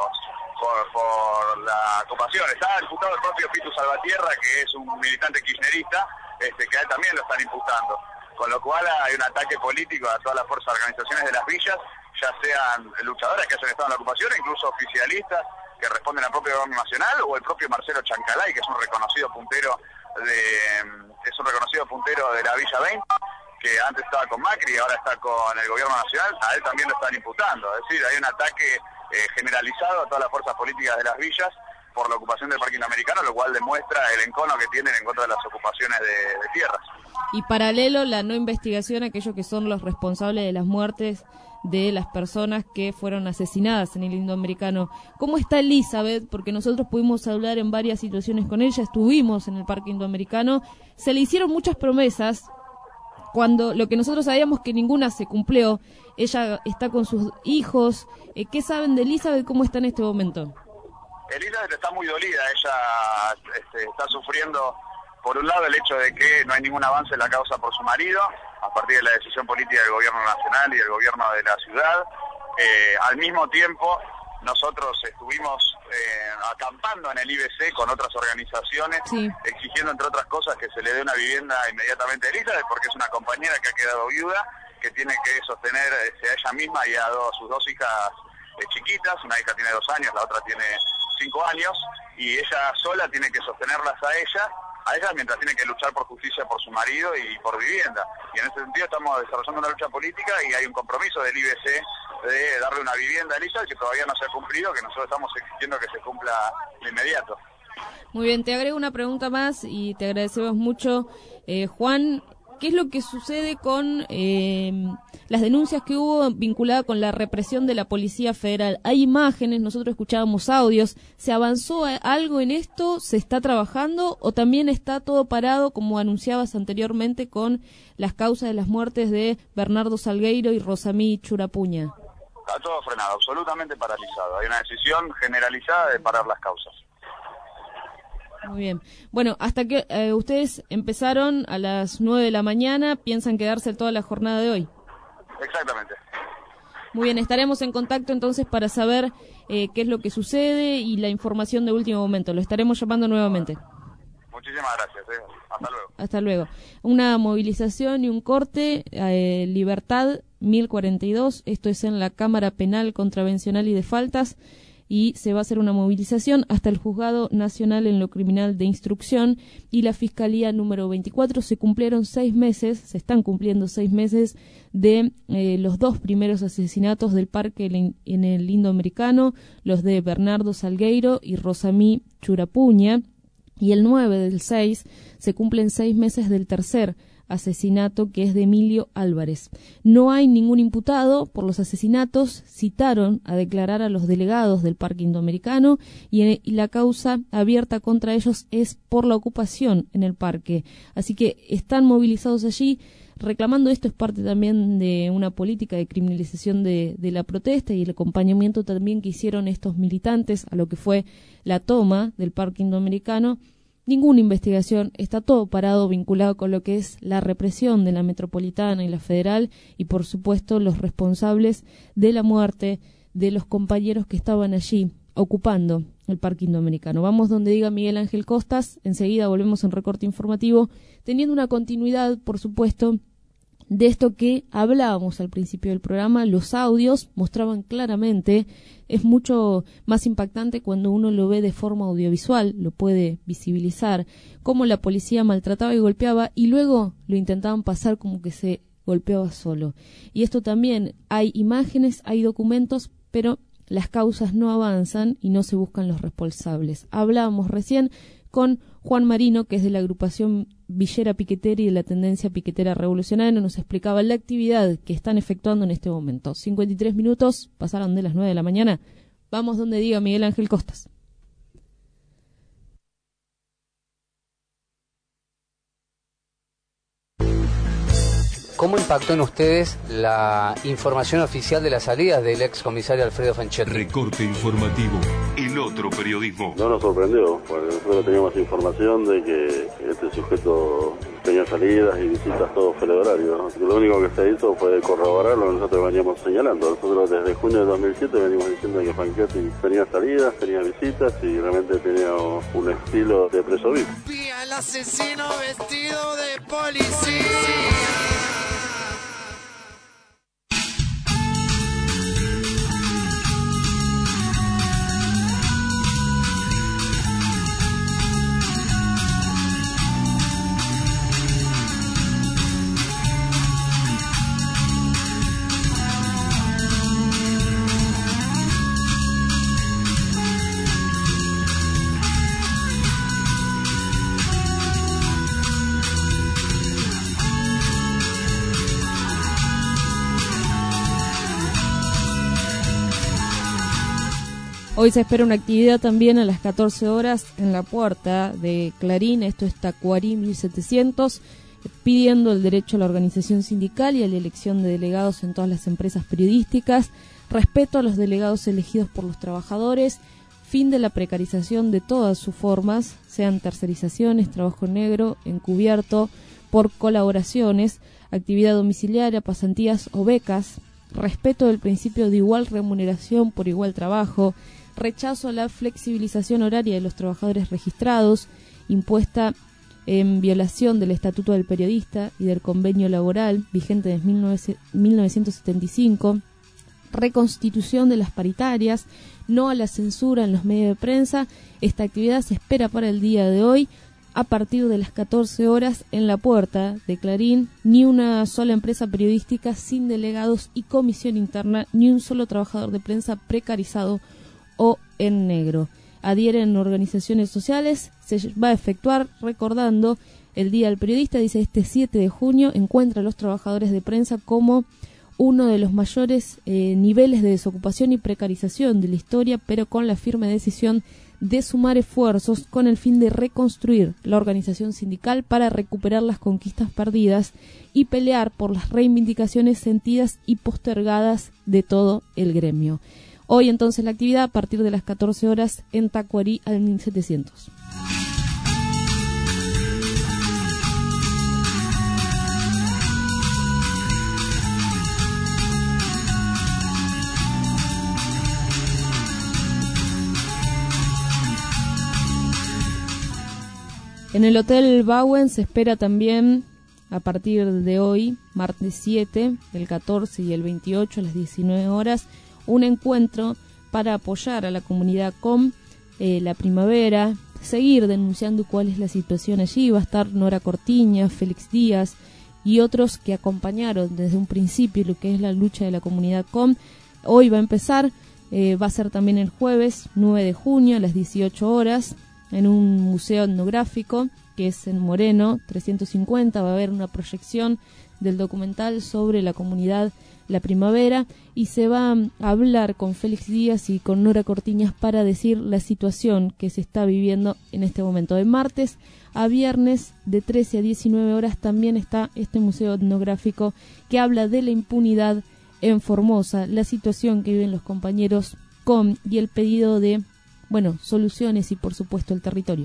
la ocupación. Está imputado el propio Pitu Salvatierra, que es un militante kirchnerista, que a él también lo están imputando. Con lo cual hay un ataque político a todas las fuerzas de organizaciones de las villas, ya sean luchadoras que hayan estado en la ocupación, incluso oficialistas que responden al propio gobierno nacional, o el propio Marcelo Chancalay, que es un reconocido puntero de la Villa 20, que antes estaba con Macri y ahora está con el gobierno nacional. A él también lo están imputando. Es decir, hay un ataque generalizado a todas las fuerzas políticas de las villas por la ocupación del Parque Indoamericano, lo cual demuestra el encono que tienen en contra de las ocupaciones de tierras. Y paralelo, la no investigación a aquellos que son los responsables de las muertes de las personas que fueron asesinadas en el Indoamericano. ¿Cómo está Elizabeth? Porque nosotros pudimos hablar en varias situaciones con ella, estuvimos en el Parque Indoamericano, se le hicieron muchas promesas, cuando lo que nosotros sabíamos que ninguna se cumplió. Ella está con sus hijos. ¿Qué saben de Elizabeth? ¿Cómo está en este momento? Elizabeth está muy dolida, ella está sufriendo, por un lado, el hecho de que no hay ningún avance en la causa por su marido, a partir de la decisión política del gobierno nacional y del gobierno de la ciudad. Al mismo tiempo, nosotros estuvimos acampando en el IBC con otras organizaciones, exigiendo, entre otras cosas, que se le dé una vivienda inmediatamente a Elizabeth, porque es una compañera que ha quedado viuda, que tiene que sostener a ella misma y a sus 2 hijas chiquitas. Una hija tiene 2 años, la otra tiene 5 años, y ella sola tiene que sostenerlas a ella mientras tiene que luchar por justicia por su marido y por vivienda. Y en ese sentido estamos desarrollando una lucha política y hay un compromiso del IBC de darle una vivienda a Elisa, que todavía no se ha cumplido, que nosotros estamos exigiendo que se cumpla de inmediato. Muy bien, te agrego una pregunta más y te agradecemos mucho, Juan. ¿Qué es lo que sucede con las denuncias que hubo vinculadas con la represión de la Policía Federal? Hay imágenes, nosotros escuchábamos audios. ¿Se avanzó algo en esto? ¿Se está trabajando? ¿O también está todo parado, como anunciabas anteriormente, con las causas de las muertes de Bernardo Salgueiro y Rosamí Churapuña? Está todo frenado, absolutamente paralizado. Hay una decisión generalizada de parar las causas. Muy bien. Bueno, hasta que ustedes empezaron a las 9 de la mañana, ¿piensan quedarse toda la jornada de hoy? Exactamente. Muy bien, estaremos en contacto entonces para saber qué es lo que sucede y la información de último momento. Lo estaremos llamando nuevamente. Muchísimas gracias. Hasta luego. Hasta luego. Una movilización y un corte. Libertad 1042. Esto es en la Cámara Penal Contravencional y de Faltas. y se va a hacer una movilización hasta el Juzgado Nacional en lo Criminal de Instrucción y la Fiscalía número 24. Se cumplieron 6 meses, se están cumpliendo 6 meses de los 2 primeros asesinatos del parque en el Indoamericano, los de Bernardo Salgueiro y Rosamí Churapuña, y el 9 del 6 se cumplen 6 meses del tercer asesinato, que es de Emilio Álvarez. No hay ningún imputado por los asesinatos. Citaron a declarar a los delegados del Parque Indoamericano y la causa abierta contra ellos es por la ocupación en el parque. Así que están movilizados allí reclamando esto. Es parte también de una política de criminalización de la protesta y el acompañamiento también que hicieron estos militantes a lo que fue la toma del Parque Indoamericano. Ninguna investigación, está todo parado, vinculado con lo que es la represión de la metropolitana y la federal y por supuesto los responsables de la muerte de los compañeros que estaban allí ocupando el Parque Indoamericano. Vamos donde diga Miguel Ángel Costas, enseguida volvemos en recorte informativo, teniendo una continuidad, por supuesto, de esto que hablábamos al principio del programa. Los audios mostraban claramente, es mucho más impactante cuando uno lo ve de forma audiovisual, lo puede visibilizar, cómo la policía maltrataba y golpeaba y luego lo intentaban pasar como que se golpeaba solo. Y esto también, hay imágenes, hay documentos, pero las causas no avanzan y no se buscan los responsables. Hablábamos recién con Juan Marino, que es de la agrupación Villera Piquetera y de la tendencia piquetera revolucionaria, nos explicaba la actividad que están efectuando en este momento. 53 minutos, pasaron de las 9 de la mañana. Vamos donde diga Miguel Ángel Costas. ¿Cómo impactó en ustedes la información oficial de las salidas del ex comisario Alfredo Fanchetti? Recorte informativo, el otro periodismo. No nos sorprendió, porque nosotros teníamos información de que este sujeto tenía salidas y visitas todo fuera de horario, ¿no? Lo único que se hizo fue corroborar lo que nosotros veníamos señalando. Nosotros desde junio de 2007 venimos diciendo que Fanchetti tenía salidas, tenía visitas y realmente tenía un estilo de preso VIP. El asesino vestido de policía. Hoy se espera una actividad también a las 14 horas en la puerta de Clarín, esto es Tacuarí 1700, pidiendo el derecho a la organización sindical y a la elección de delegados en todas las empresas periodísticas, respeto a los delegados elegidos por los trabajadores, fin de la precarización de todas sus formas, sean tercerizaciones, trabajo negro, encubierto, por colaboraciones, actividad domiciliaria, pasantías o becas, respeto del principio de igual remuneración por igual trabajo, rechazo a la flexibilización horaria de los trabajadores registrados, impuesta en violación del Estatuto del Periodista y del Convenio Laboral vigente desde 1975, reconstitución de las paritarias, no a la censura en los medios de prensa. Esta actividad se espera para el día de hoy a partir de las 14 horas en la puerta de Clarín. Ni una sola empresa periodística sin delegados y comisión interna, ni un solo trabajador de prensa precarizado o en negro. Adhieren organizaciones sociales, se va a efectuar recordando el Día del Periodista, dice este 7 de junio, encuentra a los trabajadores de prensa como uno de los mayores niveles de desocupación y precarización de la historia, pero con la firme decisión de sumar esfuerzos con el fin de reconstruir la organización sindical para recuperar las conquistas perdidas y pelear por las reivindicaciones sentidas y postergadas de todo el gremio. Hoy entonces la actividad a partir de las 14 horas en Tacuarí al 1700. En el Hotel Bauen se espera también a partir de hoy, martes 7, el 14 y el 28 a las 19 horas, un encuentro para apoyar a la comunidad con la primavera, seguir denunciando cuál es la situación allí. Va a estar Nora Cortiña, Félix Díaz y otros que acompañaron desde un principio lo que es la lucha de la comunidad com. Hoy va a empezar, va a ser también el jueves 9 de junio a las 18 horas en un museo etnográfico que es en Moreno 350. Va a haber una proyección del documental sobre la comunidad La Primavera y se va a hablar con Félix Díaz y con Nora Cortiñas para decir la situación que se está viviendo en este momento. De martes a viernes de 13 a 19 horas también está este museo etnográfico que habla de la impunidad en Formosa, la situación que viven los compañeros com y el pedido de, soluciones y por supuesto el territorio.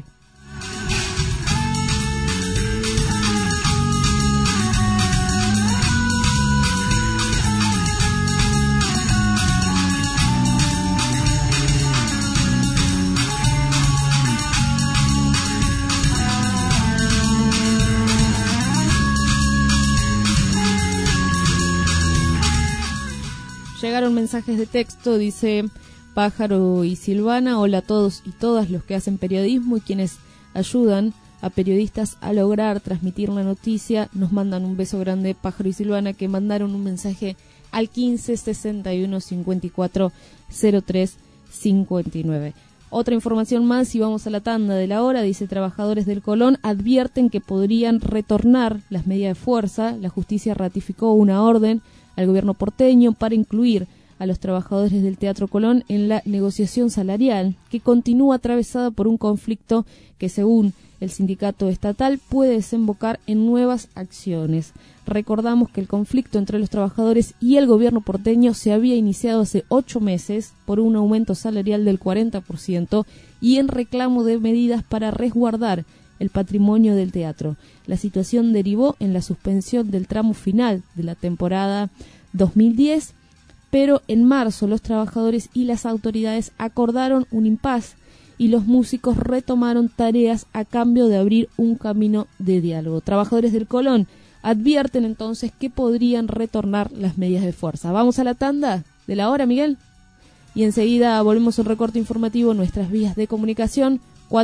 Llegaron mensajes de texto, dice Pájaro y Silvana: hola a todos y todas los que hacen periodismo y quienes ayudan a periodistas a lograr transmitir la noticia. Nos mandan un beso grande Pájaro y Silvana, que mandaron un mensaje al 15 61 54 03 59. Otra información más y vamos a la tanda de la hora. Dice: trabajadores del Colón advierten que podrían retornar las medidas de fuerza. La justicia ratificó una orden al gobierno porteño para incluir a los trabajadores del Teatro Colón en la negociación salarial, que continúa atravesada por un conflicto que, según el sindicato estatal, puede desembocar en nuevas acciones. Recordamos que el conflicto entre los trabajadores y el gobierno porteño se había iniciado hace 8 meses por un aumento salarial del 40% y en reclamo de medidas para resguardar el patrimonio del teatro. La situación derivó en la suspensión del tramo final de la temporada 2010, pero en marzo los trabajadores y las autoridades acordaron un impas y los músicos retomaron tareas a cambio de abrir un camino de diálogo. Trabajadores del Colón advierten entonces que podrían retornar las medidas de fuerza. Vamos a la tanda de la hora, Miguel, y enseguida volvemos al recorte informativo. Nuestras vías de comunicación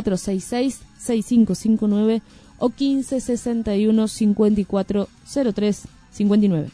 466-6559 o 1561-5403-59.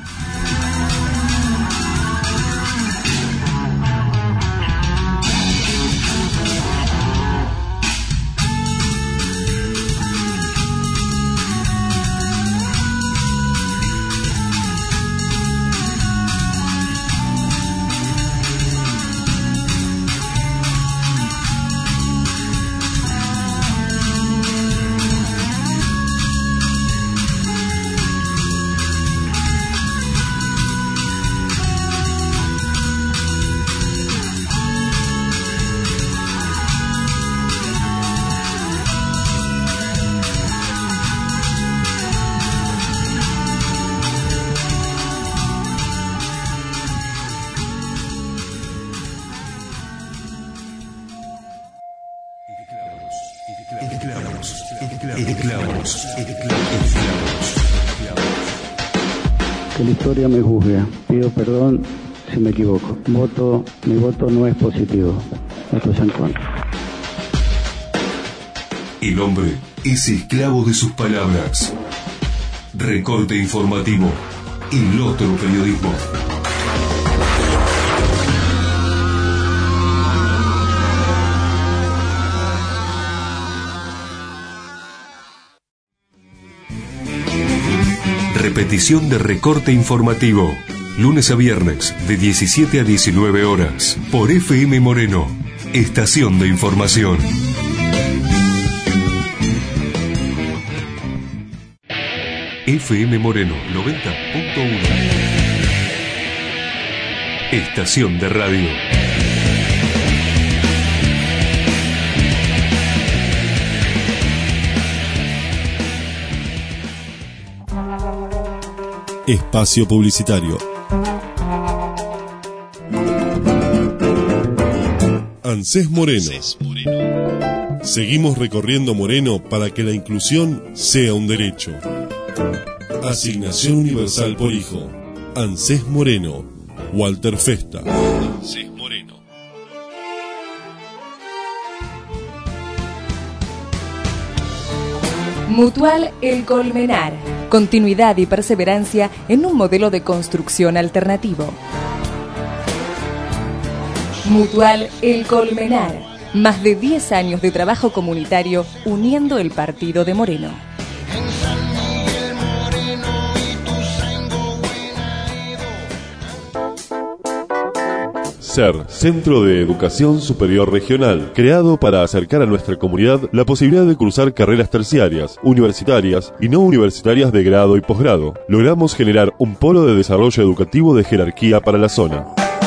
Que la historia me juzgue. Pido perdón si me equivoco. Mi voto no es positivo. Esto es en contra. El hombre es esclavo de sus palabras. Recorte informativo. El otro periodismo. Repetición de Recorte informativo. Lunes a viernes de 17 a 19 horas. Por FM Moreno. Estación de información. FM Moreno 90.1. Estación de radio. Espacio publicitario. ANSES Moreno. Seguimos recorriendo Moreno para que la inclusión sea un derecho. Asignación universal por hijo. ANSES Moreno. Walter Festa. ANSES Moreno. Mutual El Colmenar. Continuidad y perseverancia en un modelo de construcción alternativo. Mutual El Colmenar. Más de 10 años de trabajo comunitario uniendo el partido de Moreno. SER, Centro de Educación Superior Regional, creado para acercar a nuestra comunidad la posibilidad de cursar carreras terciarias, universitarias y no universitarias de grado y posgrado. Logramos generar un polo de desarrollo educativo de jerarquía para la zona.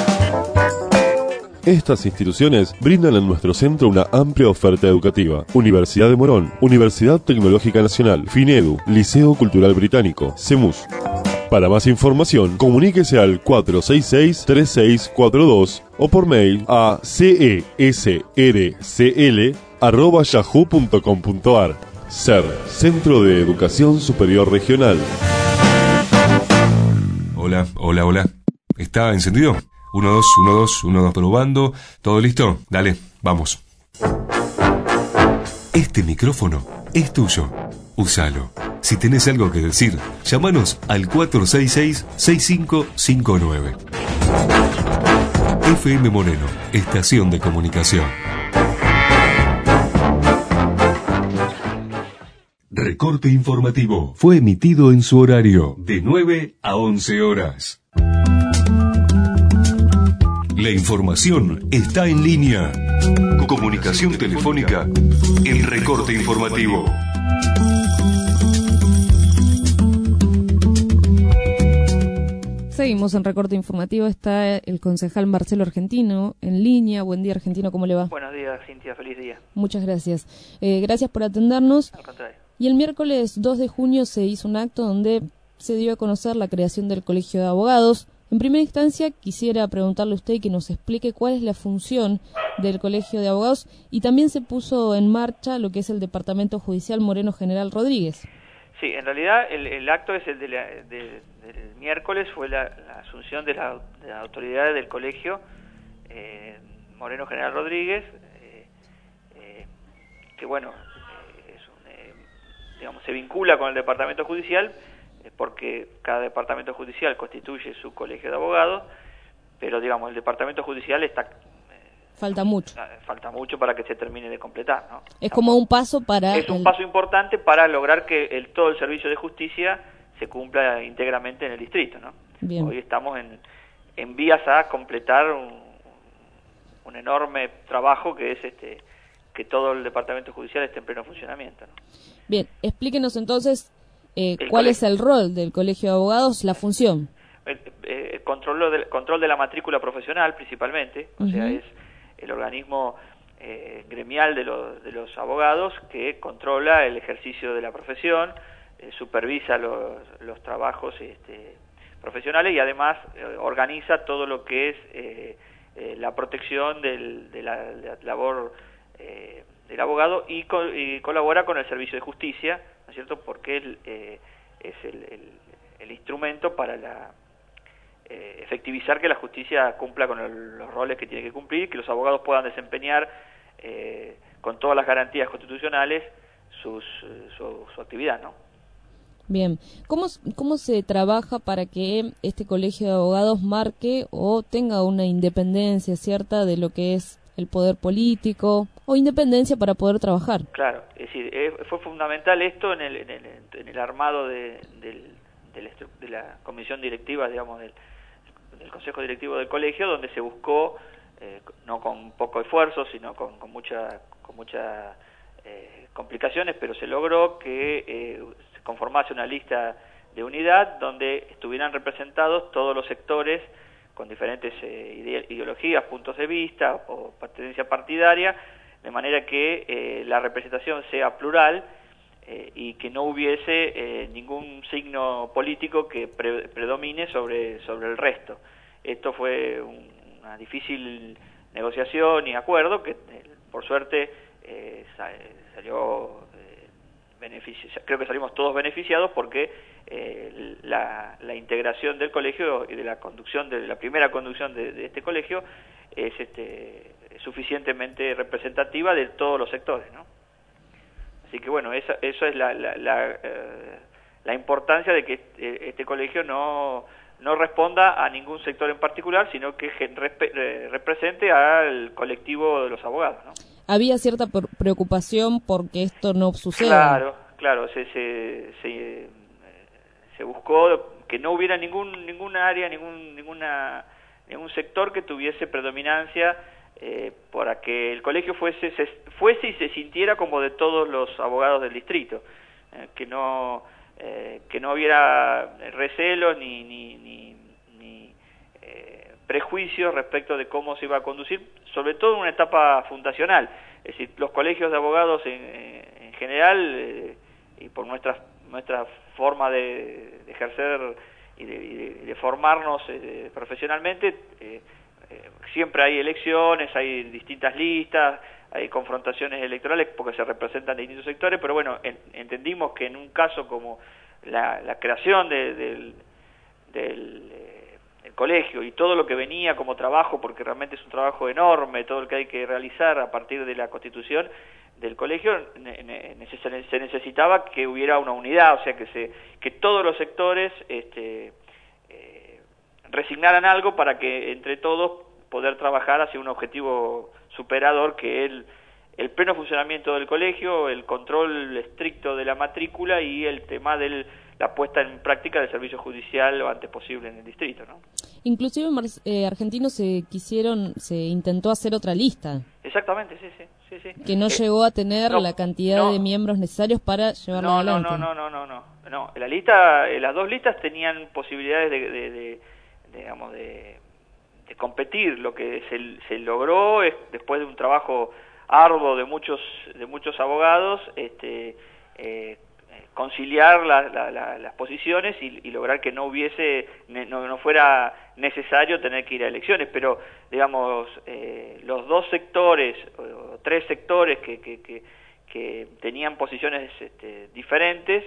Estas instituciones brindan en nuestro centro una amplia oferta educativa. Universidad de Morón, Universidad Tecnológica Nacional, FINEDU, Liceo Cultural Británico, CEMUS. Para más información, comuníquese al 466-3642 o por mail a cesrcl@yahoo.com.ar. SER, Centro de Educación Superior Regional. Hola. ¿Está encendido? 1, 2, 1, 2, 1, 2, probando. ¿Todo listo? Dale, vamos. Este micrófono es tuyo. Úsalo. Si tenés algo que decir, llámanos al 466-6559. FM Moreno, estación de comunicación. Recorte informativo fue emitido en su horario de 9 a 11 horas. La información está en línea. Comunicación telefónica, el recorte informativo. Seguimos en recorte informativo. Está el concejal Marcelo Argentino en línea. Buen día, Argentino, ¿cómo le va? Buenos días, Cintia, feliz día. Muchas gracias. Gracias por atendernos. Al contrario. Y el miércoles 2 de junio se hizo un acto donde se dio a conocer la creación del Colegio de Abogados. En primera instancia, quisiera preguntarle a usted y que nos explique cuál es la función del Colegio de Abogados, y también se puso en marcha lo que es el Departamento Judicial Moreno General Rodríguez. Sí, en realidad el acto es el del miércoles, fue la asunción de las autoridades del colegio Moreno General Rodríguez, que bueno, digamos, se vincula con el Departamento Judicial, porque cada departamento judicial constituye su colegio de abogados, pero digamos, el Departamento Judicial está... Falta mucho para que se termine de completar, ¿no? Es como un paso para... Es un paso importante para lograr que todo el servicio de justicia se cumpla íntegramente en el distrito, ¿no? Bien. Hoy estamos en vías a completar un enorme trabajo que es que todo el departamento judicial esté en pleno funcionamiento, ¿no? Bien, explíquenos entonces cuál es el rol del Colegio de Abogados, la función. Control de la matrícula profesional principalmente, o sea, es el organismo gremial de los abogados que controla el ejercicio de la profesión, supervisa los trabajos profesionales y además organiza todo lo que es la protección de la labor del abogado y colabora con el servicio de justicia, ¿no es cierto?, porque es el instrumento para efectivizar que la justicia cumpla con los roles que tiene que cumplir, que los abogados puedan desempeñar con todas las garantías constitucionales su actividad, ¿no? Bien, ¿cómo se trabaja para que este colegio de abogados marque o tenga una independencia cierta de lo que es el poder político o independencia para poder trabajar? Claro, es decir, fue fundamental esto en el armado de la comisión directiva, digamos, del consejo directivo del colegio, donde se buscó, no con poco esfuerzo, sino con muchas complicaciones, pero se logró que se conformase una lista de unidad donde estuvieran representados todos los sectores con diferentes ideologías, puntos de vista o pertenencia partidaria, de manera que la representación sea plural y que no hubiese ningún signo político que predomine sobre el resto. Esto fue una difícil negociación y acuerdo que por suerte salió creo que salimos todos beneficiados porque la integración del colegio y de la conducción, de la primera conducción de este colegio es suficientemente representativa de todos los sectores, ¿no? Así que bueno, eso es la importancia de que este colegio no responda a ningún sector en particular, sino que represente al colectivo de los abogados, ¿no? Había cierta preocupación porque esto no suceda. Claro, se buscó que no hubiera ningún área, ningún sector que tuviese predominancia, para que el colegio fuese y se sintiera como de todos los abogados del distrito, que no hubiera recelos ni prejuicios respecto de cómo se iba a conducir, sobre todo en una etapa fundacional. Es decir, los colegios de abogados en general, y por nuestra forma de ejercer y de formarnos profesionalmente, siempre hay elecciones, hay distintas listas, hay confrontaciones electorales porque se representan distintos sectores, pero bueno, entendimos que en un caso como la creación del colegio y todo lo que venía como trabajo, porque realmente es un trabajo enorme, todo lo que hay que realizar a partir de la constitución del colegio, se necesitaba que hubiera una unidad, o sea, que todos los sectores resignaran algo para que entre todos poder trabajar hacia un objetivo superador, que es el pleno funcionamiento del colegio, el control estricto de la matrícula y el tema de la puesta en práctica del servicio judicial lo antes posible en el distrito, ¿no? Inclusive Argentinos se intentó hacer otra lista. Exactamente, sí. Que no llegó a tener la cantidad de miembros necesarios para llevarla adelante. No. Las dos listas tenían posibilidades de competir. Lo que se logró es, después de un trabajo arduo de muchos abogados, conciliar las posiciones y lograr que no fuera necesario tener que ir a elecciones, pero digamos los dos sectores o tres sectores que tenían posiciones diferentes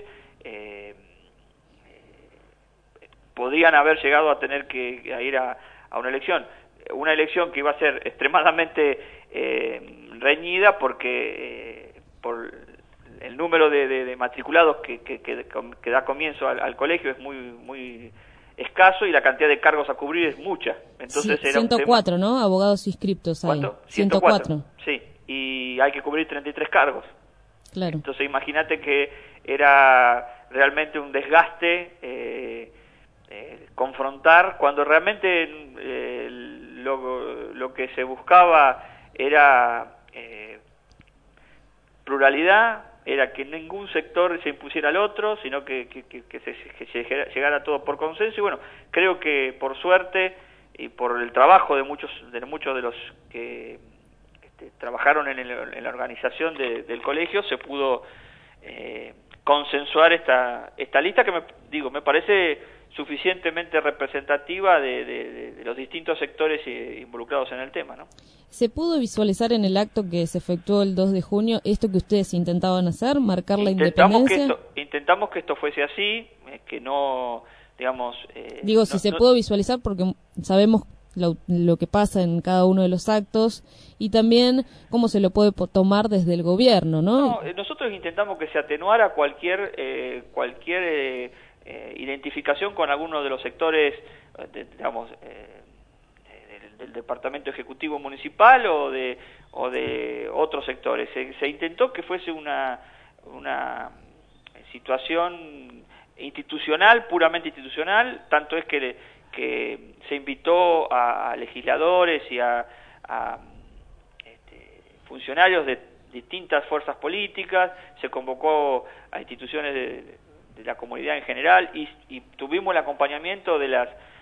podrían haber llegado a tener que ir a una elección que iba a ser extremadamente reñida porque por el número de matriculados que da comienzo al colegio es muy escaso y la cantidad de cargos a cubrir es mucha. Entonces sí, 104, ¿no? Abogados inscriptos hay. ¿Cuánto? 104. Sí, y hay que cubrir 33 cargos. Claro. Entonces imagínate que era realmente un desgaste confrontar cuando realmente lo que se buscaba era pluralidad, era que ningún sector se impusiera al otro, sino que se llegara todo por consenso. Y bueno, creo que por suerte y por el trabajo de muchos de los que trabajaron en la organización del colegio, se pudo consensuar esta lista que me parece suficientemente representativa de los distintos sectores involucrados en el tema, ¿no? ¿Se pudo visualizar en el acto que se efectuó el 2 de junio esto que ustedes intentaban hacer, marcar la independencia? Intentamos que esto fuese así, que no, digamos... se pudo visualizar porque sabemos lo que pasa en cada uno de los actos y también cómo se lo puede tomar desde el gobierno, ¿no? Nosotros intentamos que se atenuara cualquier identificación con alguno de los sectores, del Departamento Ejecutivo Municipal o de otros sectores. Se intentó que fuese una situación institucional, puramente institucional, tanto es que se invitó a legisladores y a funcionarios de distintas fuerzas políticas, se convocó a instituciones de la comunidad en general y tuvimos el acompañamiento del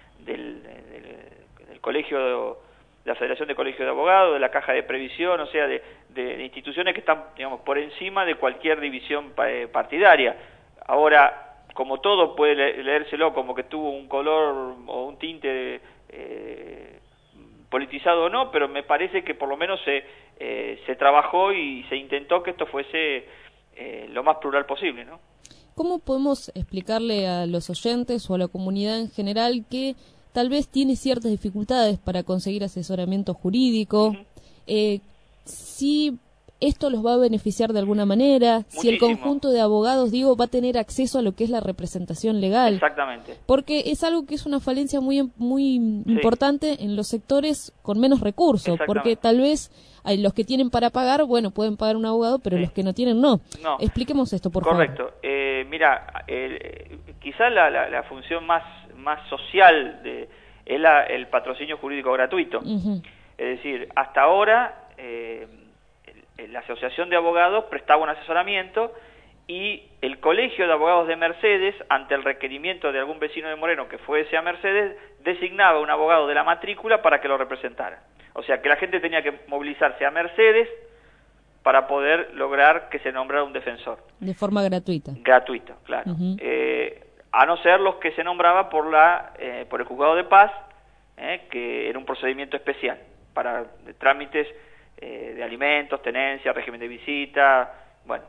colegio, de la Federación de Colegios de Abogados, de la Caja de Previsión, o sea, de instituciones que están, digamos, por encima de cualquier división partidaria. Ahora, como todo puede leérselo como que tuvo un color o un tinte politizado o no, pero me parece que por lo menos se trabajó y se intentó que esto fuese lo más plural posible, ¿no? ¿Cómo podemos explicarle a los oyentes o a la comunidad en general que tal vez tiene ciertas dificultades para conseguir asesoramiento jurídico? Sí ¿esto los va a beneficiar de alguna manera? Muchísimo. Si el conjunto de abogados, digo, va a tener acceso a lo que es la representación legal. Exactamente. Porque es algo que es una falencia muy importante en los sectores con menos recursos, porque tal vez los que tienen para pagar, bueno, pueden pagar un abogado, pero los que no tienen, no. Expliquemos esto, por favor. Correcto. Mira, quizá la función más social es el patrocinio jurídico gratuito. Es decir, hasta ahora la Asociación de Abogados prestaba un asesoramiento y el Colegio de Abogados de Mercedes, ante el requerimiento de algún vecino de Moreno que fuese a Mercedes, designaba un abogado de la matrícula para que lo representara. O sea, que la gente tenía que movilizarse a Mercedes para poder lograr que se nombrara un defensor. De forma gratuita. Gratuito, claro. A no ser los que se nombraba por el Juzgado de Paz, que era un procedimiento especial para trámites de alimentos, tenencia, régimen de visita, bueno,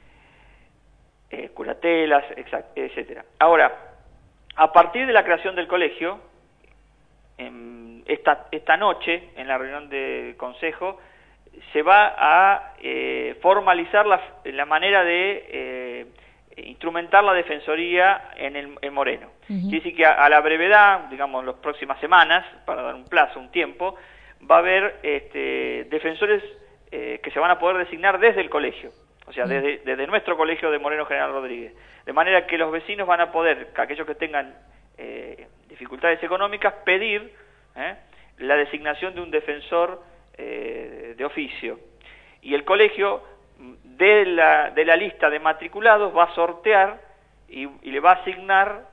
curatelas, etcétera. Ahora, a partir de la creación del colegio, esta noche, en la reunión del Consejo, se va a formalizar la manera de instrumentar la defensoría en Moreno. Quiere decir que a la brevedad, digamos, en las próximas semanas, para dar un plazo, un tiempo, va a haber defensores que se van a poder designar desde el colegio, o sea, desde nuestro colegio de Moreno General Rodríguez. De manera que los vecinos van a poder, aquellos que tengan dificultades económicas, pedir la designación de un defensor de oficio. Y el colegio, de la lista de matriculados, va a sortear y le va a asignar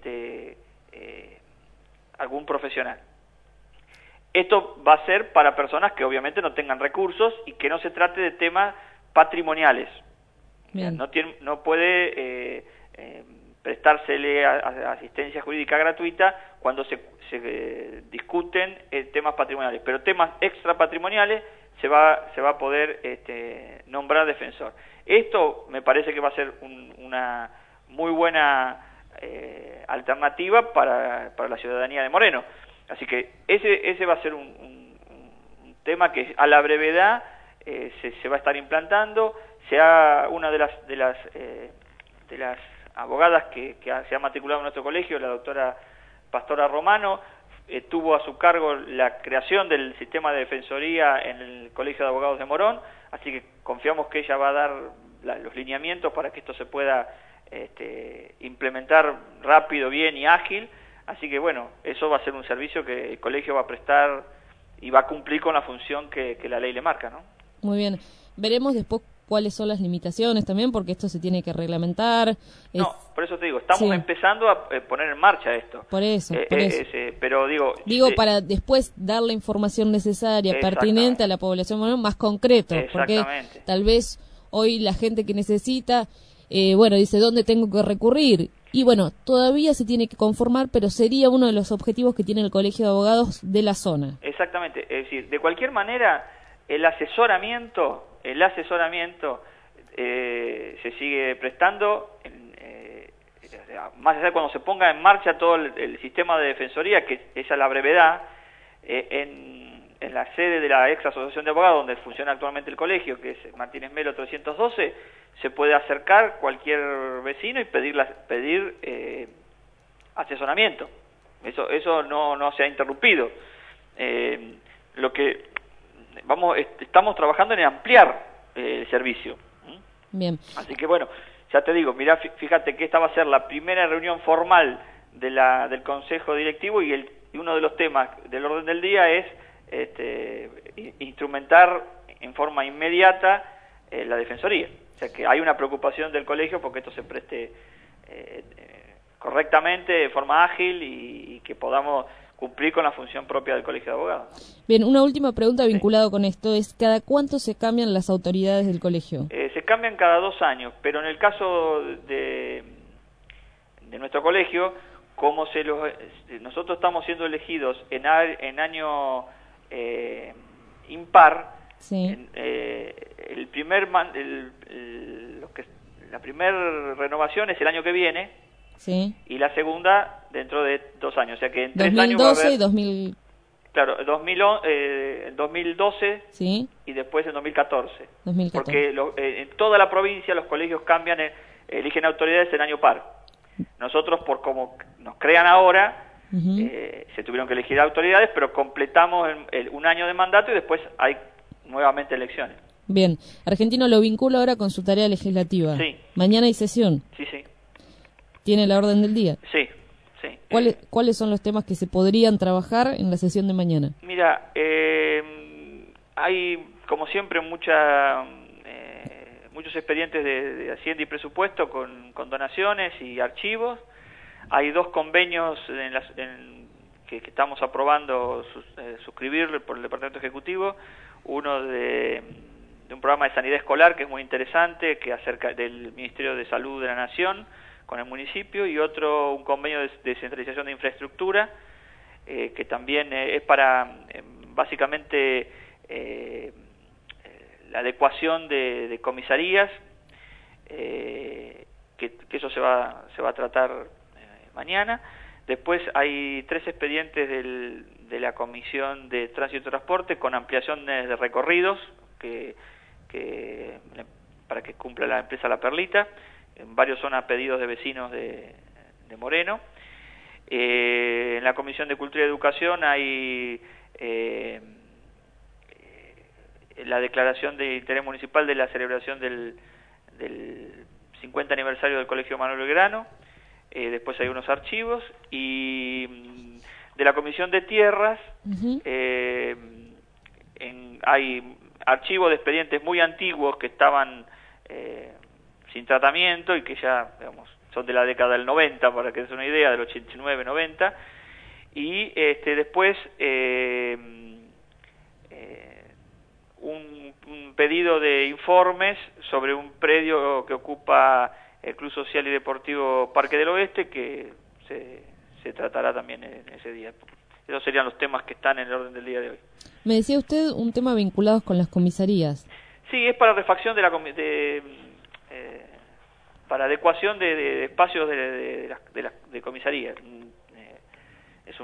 algún profesional. Esto va a ser para personas que obviamente no tengan recursos y que no se trate de temas patrimoniales. No puede prestársele asistencia jurídica gratuita cuando se discuten temas patrimoniales, pero temas extrapatrimoniales se va a poder nombrar defensor. Esto me parece que va a ser una muy buena alternativa para la ciudadanía de Moreno. Así que ese va a ser un tema que a la brevedad se va a estar implantando. Una de las abogadas que se ha matriculado en nuestro colegio, la doctora Pastora Romano, tuvo a su cargo la creación del sistema de defensoría en el Colegio de Abogados de Morón, así que confiamos que ella va a dar los lineamientos para que esto se pueda implementar rápido, bien y ágil. Así que bueno, eso va a ser un servicio que el colegio va a prestar y va a cumplir con la función que la ley le marca, ¿no? Muy bien. Veremos después cuáles son las limitaciones también, porque esto se tiene que reglamentar. No, por eso te digo, estamos empezando a poner en marcha esto. Por eso. Pero digo, para después dar la información necesaria, pertinente a la población más concreto, porque tal vez hoy la gente que necesita, dice, ¿dónde tengo que recurrir? Y bueno, todavía se tiene que conformar, pero sería uno de los objetivos que tiene el Colegio de Abogados de la zona. Exactamente, es decir, de cualquier manera, el asesoramiento se sigue prestando, más allá de cuando se ponga en marcha todo el sistema de defensoría, que es a la brevedad, en la sede de la ex asociación de abogados, donde funciona actualmente el colegio, que es Martínez Melo 312, se puede acercar cualquier vecino y pedir asesoramiento. Eso no se ha interrumpido. Lo que estamos trabajando en ampliar el servicio. Bien. Así que bueno, ya te digo, mirá, fíjate que esta va a ser la primera reunión formal del Consejo Directivo y uno de los temas del orden del día es instrumentar en forma inmediata la defensoría. O sea que hay una preocupación del colegio porque esto se preste correctamente, de forma ágil y que podamos cumplir con la función propia del Colegio de Abogados. Bien, una última pregunta vinculada con esto es, ¿cada cuánto se cambian las autoridades del colegio? Se cambian cada 2 años, pero en el caso de nuestro colegio, como nosotros estamos siendo elegidos en año impar, sí. La primera renovación es el año que viene, sí. Y la segunda dentro de 2 años, o sea que en 3 2012 años va a haber, y 2014. Claro, 2012 ¿sí? Y después en 2014. 2014. Porque en toda la provincia los colegios cambian, eligen autoridades en año par. Nosotros, por como nos crean ahora, se tuvieron que elegir autoridades, pero completamos un año de mandato y después hay nuevamente elecciones. Bien, Argentino lo vincula ahora con su tarea legislativa. Sí. Mañana hay sesión. Sí, sí. ¿Tiene la orden del día? Sí, sí. ¿Cuáles son los temas que se podrían trabajar en la sesión de mañana? Mira, hay, como siempre, muchos expedientes de Hacienda y Presupuesto con donaciones y archivos. Hay 2 convenios que estamos aprobando suscribir por el Departamento Ejecutivo. Uno de un programa de sanidad escolar que es muy interesante, que acerca del Ministerio de Salud de la Nación con el municipio, y otro, un convenio de descentralización de infraestructura, que también es para, básicamente, la adecuación de comisarías, que eso se va a tratar mañana. Después hay 3 expedientes de la Comisión de Tránsito y Transporte con ampliaciones de recorridos para que cumpla la empresa La Perlita. Varios son a pedidos de vecinos de Moreno. En la Comisión de Cultura y Educación hay la declaración de interés municipal de la celebración del 50 aniversario del Colegio Manuel Belgrano. Después hay unos archivos, y de la Comisión de Tierras hay archivos de expedientes muy antiguos que estaban sin tratamiento y que ya, digamos, son de la década del 90, para que se den una idea, del 89, 90, y después un pedido de informes sobre un predio que ocupa el Club Social y Deportivo Parque del Oeste, que se tratará también en ese día. Esos serían los temas que están en el orden del día de hoy. Me decía usted un tema vinculado con las comisarías. Sí, es para refacción para adecuación de espacios de comisaría. Es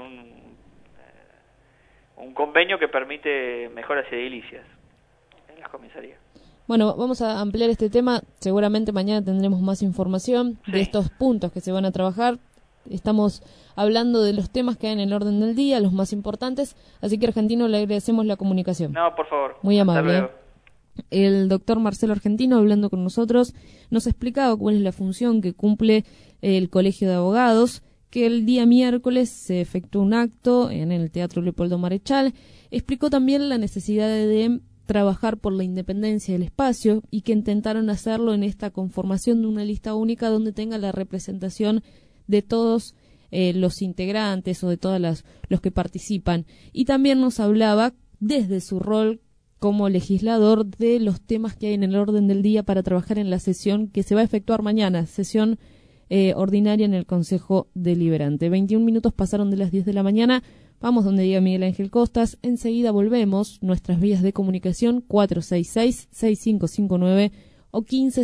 un convenio que permite mejoras edilicias en las comisarías. Bueno, vamos a ampliar este tema. Seguramente mañana tendremos más información de estos puntos que se van a trabajar. Estamos hablando de los temas que hay en el orden del día, los más importantes. Así que, Argentino, le agradecemos la comunicación. No, por favor. Muy amable. El doctor Marcelo Argentino, hablando con nosotros, nos ha explicado cuál es la función que cumple el Colegio de Abogados, que el día miércoles se efectuó un acto en el Teatro Leopoldo Marechal. Explicó también la necesidad de trabajar por la independencia del espacio y que intentaron hacerlo en esta conformación de una lista única donde tenga la representación de todos los integrantes o de todos los que participan. Y también nos hablaba desde su rol como legislador de los temas que hay en el orden del día para trabajar en la sesión que se va a efectuar mañana, sesión ordinaria en el Consejo Deliberante. 21 minutos pasaron de las 10 de la mañana. Vamos donde diga Miguel Ángel Costas. Enseguida volvemos. Nuestras vías de comunicación 466-6559 o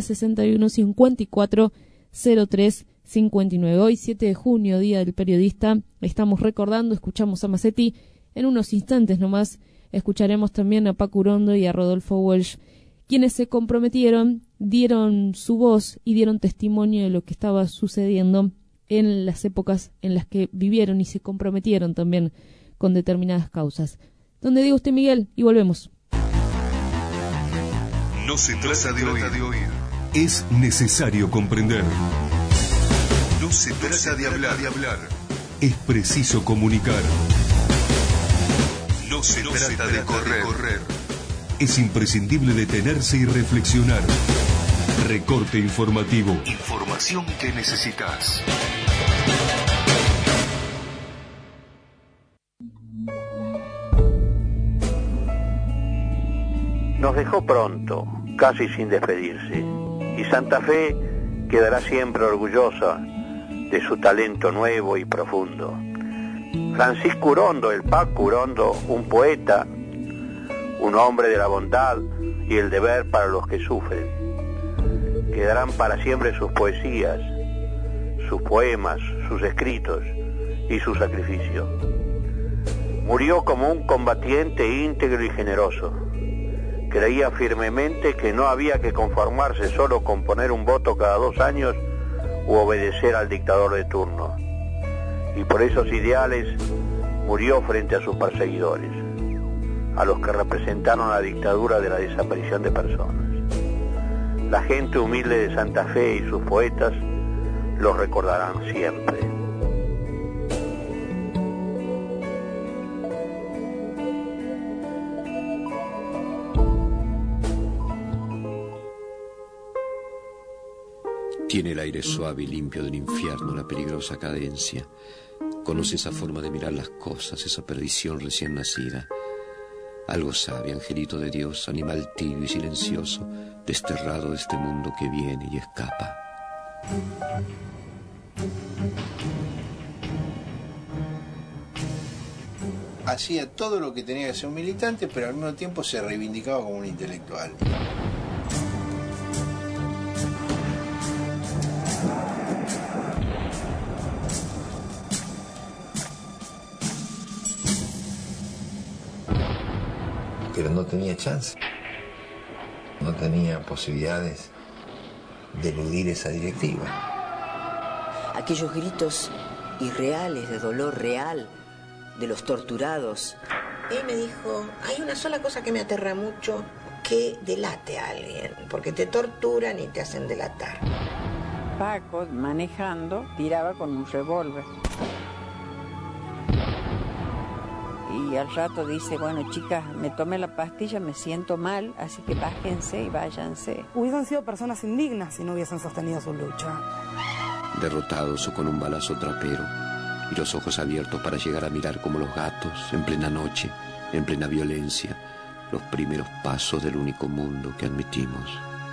1561-5403-59. Hoy, 7 de junio, Día del Periodista, estamos recordando, escuchamos a Macetti. En unos instantes nomás escucharemos también a Paco Urondo y a Rodolfo Walsh, quienes se comprometieron, dieron su voz y dieron testimonio de lo que estaba sucediendo en las épocas en las que vivieron y se comprometieron también con determinadas causas. ¿Dónde diga usted, Miguel? Y volvemos. No se trata de oír, es necesario comprender. No se trata de hablar, es preciso comunicar. No se trata de correr, es imprescindible detenerse y reflexionar. Recorte informativo. Información que necesitas. Nos dejó pronto, casi sin despedirse, y Santa Fe quedará siempre orgullosa de su talento nuevo y profundo. Francisco Urondo, el Paco Urondo, un poeta, un hombre de la bondad y el deber para los que sufren. Quedarán para siempre sus poesías, sus poemas, sus escritos y su sacrificio. Murió como un combatiente íntegro y generoso. Creía firmemente que no había que conformarse solo con poner un voto cada 2 años u obedecer al dictador de turno. Y por esos ideales murió frente a sus perseguidores, a los que representaron la dictadura de la desaparición de personas. La gente humilde de Santa Fe y sus poetas los recordarán siempre. Tiene el aire suave y limpio del infierno, la peligrosa cadencia. Conoce esa forma de mirar las cosas, esa perdición recién nacida. Algo sabe, angelito de Dios, animal tibio y silencioso, desterrado de este mundo que viene y escapa. Hacía todo lo que tenía que ser un militante, pero al mismo tiempo se reivindicaba como un intelectual. Pero no tenía chance, no tenía posibilidades de eludir esa directiva. Aquellos gritos irreales de dolor real de los torturados. Y me dijo, hay una sola cosa que me aterra mucho, que delate a alguien, porque te torturan y te hacen delatar. Paco, manejando, tiraba con un revólver. Y al rato dice, bueno, chicas, me tomé la pastilla, me siento mal, así que bájense y váyanse. Hubiesen sido personas indignas si no hubiesen sostenido su lucha. Derrotados o con un balazo trapero, y los ojos abiertos para llegar a mirar como los gatos, en plena noche, en plena violencia, los primeros pasos del único mundo que admitimos.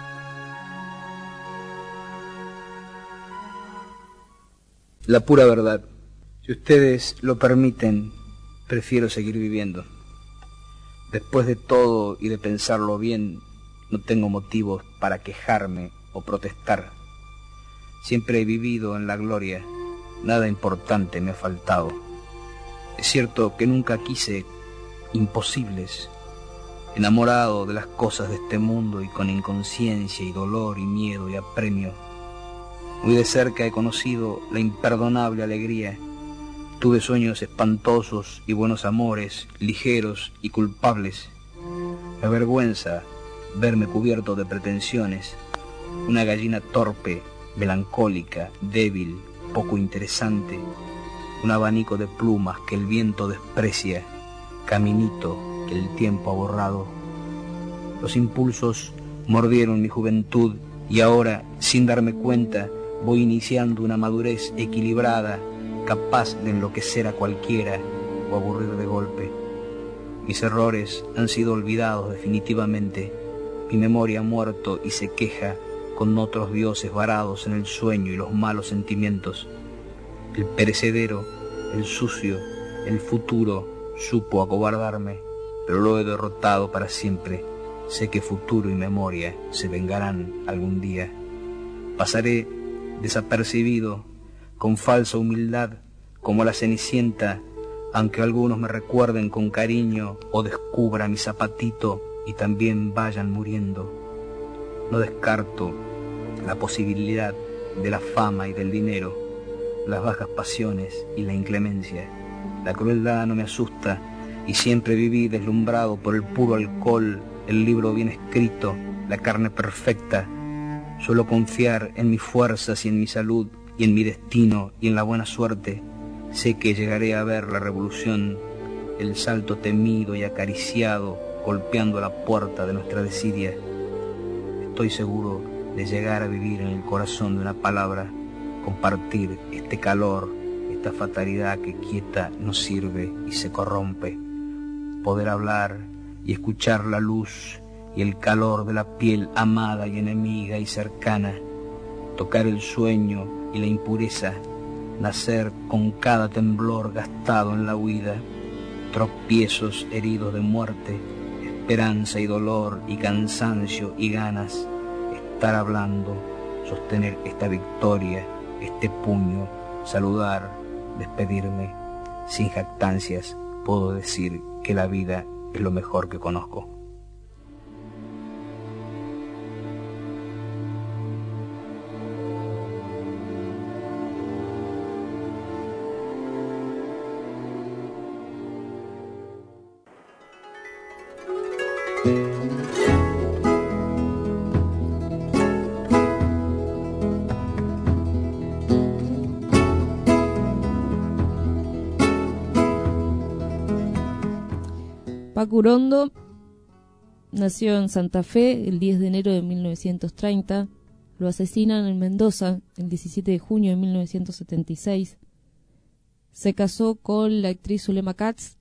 La pura verdad. Si ustedes lo permiten, prefiero seguir viviendo. Después de todo y de pensarlo bien, no tengo motivos para quejarme o protestar. Siempre he vivido en la gloria, nada importante me ha faltado. Es cierto que nunca quise imposibles, enamorado de las cosas de este mundo y con inconsciencia y dolor y miedo y apremio. Muy de cerca he conocido la imperdonable alegría. Tuve sueños espantosos y buenos amores, ligeros y culpables. Me avergüenza verme cubierto de pretensiones, una gallina torpe, melancólica, débil, poco interesante, un abanico de plumas que el viento desprecia, caminito que el tiempo ha borrado. Los impulsos mordieron mi juventud y ahora, sin darme cuenta, voy iniciando una madurez equilibrada, capaz de enloquecer a cualquiera o aburrir de golpe. Mis errores han sido olvidados definitivamente. Mi memoria ha muerto y se queja con otros dioses varados en el sueño y los malos sentimientos. El perecedero, el sucio, el futuro supo acobardarme, pero lo he derrotado para siempre. Sé que futuro y memoria se vengarán algún día. Pasaré desapercibido, con falsa humildad, como la Cenicienta, aunque algunos me recuerden con cariño o descubra mi zapatito y también vayan muriendo. No descarto la posibilidad de la fama y del dinero, las bajas pasiones y la inclemencia. La crueldad no me asusta y siempre viví deslumbrado por el puro alcohol, el libro bien escrito, la carne perfecta. Suelo confiar en mis fuerzas y en mi salud y en mi destino y en la buena suerte. Sé que llegaré a ver la revolución, el salto temido y acariciado golpeando la puerta de nuestra desidia. Estoy seguro de llegar a vivir en el corazón de una palabra, compartir este calor, esta fatalidad que quieta no sirve y se corrompe. Poder hablar y escuchar la luz y el calor de la piel amada y enemiga y cercana, tocar el sueño y la impureza, nacer con cada temblor gastado en la huida, tropiezos heridos de muerte, esperanza y dolor y cansancio y ganas, estar hablando, sostener esta victoria, este puño, saludar, despedirme, sin jactancias, puedo decir que la vida es lo mejor que conozco. Paco Urondo nació en Santa Fe el 10 de enero de 1930. Lo asesinan en Mendoza el 17 de junio de 1976. Se casó con la actriz Zulema Katz.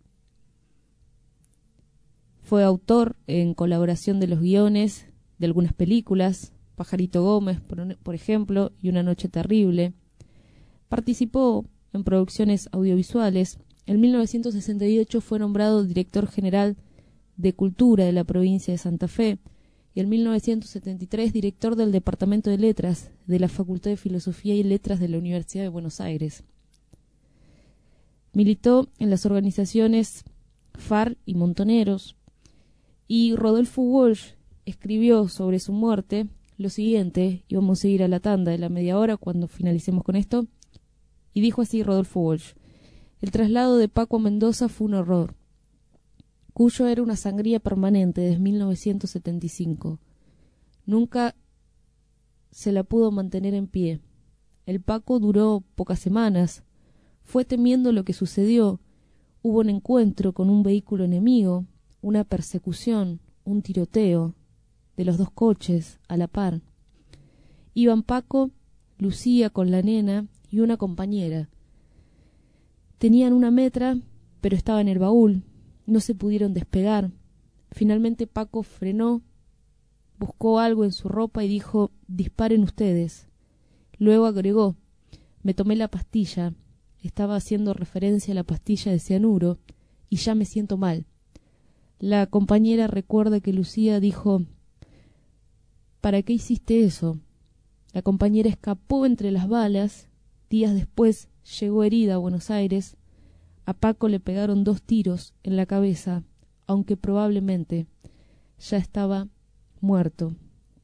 Fue autor en colaboración de los guiones de algunas películas, Pajarito Gómez, por ejemplo, y Una noche terrible. Participó en producciones audiovisuales. En 1968 fue nombrado director general de Cultura de la provincia de Santa Fe y en 1973 director del Departamento de Letras de la Facultad de Filosofía y Letras de la Universidad de Buenos Aires. Militó en las organizaciones FAR y Montoneros, y Rodolfo Walsh escribió sobre su muerte lo siguiente, y vamos a seguir a la tanda de la media hora cuando finalicemos con esto, y dijo así Rodolfo Walsh: el traslado de Paco a Mendoza fue un horror. Cuyo era una sangría permanente desde 1975. Nunca se la pudo mantener en pie. El Paco duró pocas semanas. Fue temiendo lo que sucedió. Hubo un encuentro con un vehículo enemigo, una persecución, un tiroteo, de los dos coches, a la par. Iban Paco, Lucía con la nena y una compañera. Tenían una metra, pero estaba en el baúl. No se pudieron despegar. Finalmente Paco frenó, buscó algo en su ropa y dijo: disparen ustedes. Luego agregó: me tomé la pastilla. Estaba haciendo referencia a la pastilla de cianuro y ya me siento mal. La compañera recuerda que Lucía dijo: ¿para qué hiciste eso? La compañera escapó entre las balas. Días después llegó herida a Buenos Aires. A Paco le pegaron 2 tiros en la cabeza, aunque probablemente ya estaba muerto.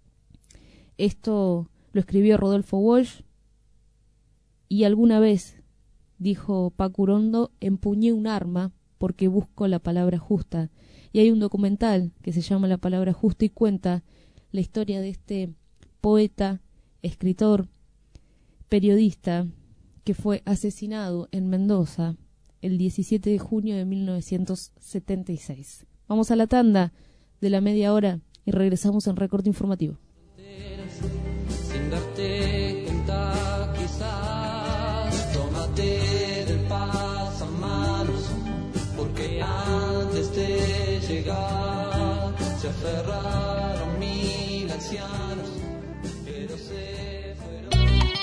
Esto lo escribió Rodolfo Walsh, y alguna vez, dijo Paco Urondo, empuñé un arma porque busco la palabra justa. Y hay un documental que se llama La palabra justa y cuenta la historia de este poeta, escritor, periodista, que fue asesinado en Mendoza el 17 de junio de 1976. Vamos a la tanda de la media hora y regresamos en Recorte Informativo. Sin darte cuenta, quizás, tómate del pasamanos, porque antes de llegar se aferraron 1000 ancianos, pero se fueron.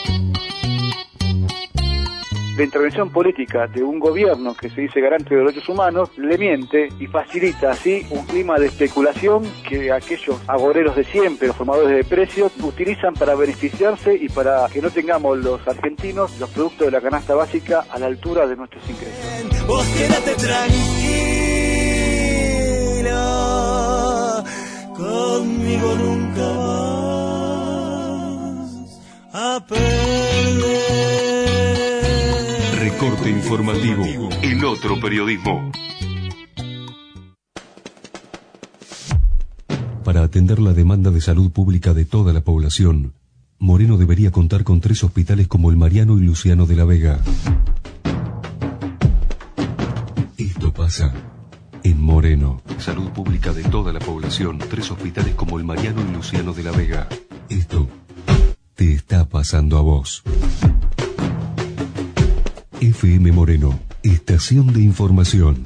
La intervención política de un gobierno que se dice garante de los derechos humanos le miente y facilita así un clima de especulación que aquellos agoreros de siempre, los formadores de precios, utilizan para beneficiarse y para que no tengamos los argentinos los productos de la canasta básica a la altura de nuestros ingresos. Vos quédate tranquilo, conmigo nunca vas a perder. Recorte informativo, el otro periodismo. Para atender la demanda de salud pública de toda la población, Moreno debería contar con 3 hospitales como el Mariano y Luciano de la Vega. Esto pasa en Moreno. Salud pública de toda la población, 3 hospitales como el Mariano y Luciano de la Vega. Esto te está pasando a vos. FM Moreno, estación de información.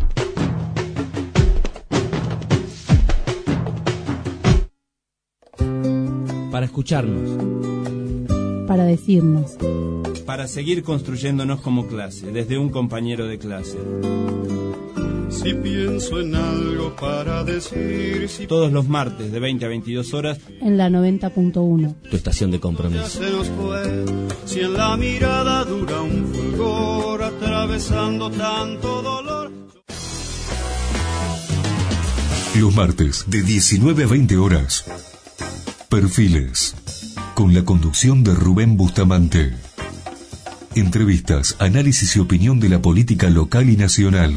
Para escucharnos. Para decirnos. Para seguir construyéndonos como clase, desde un compañero de clase. Si pienso en algo para decir, todos los martes de 20 a 22 horas en la 90.1. Tu estación de compromiso. Se nos fue, si en la mirada dura un fulgor atravesando tanto dolor. Los martes de 19 a 20 horas. Perfiles. Con la conducción de Rubén Bustamante. Entrevistas, análisis y opinión de la política local y nacional.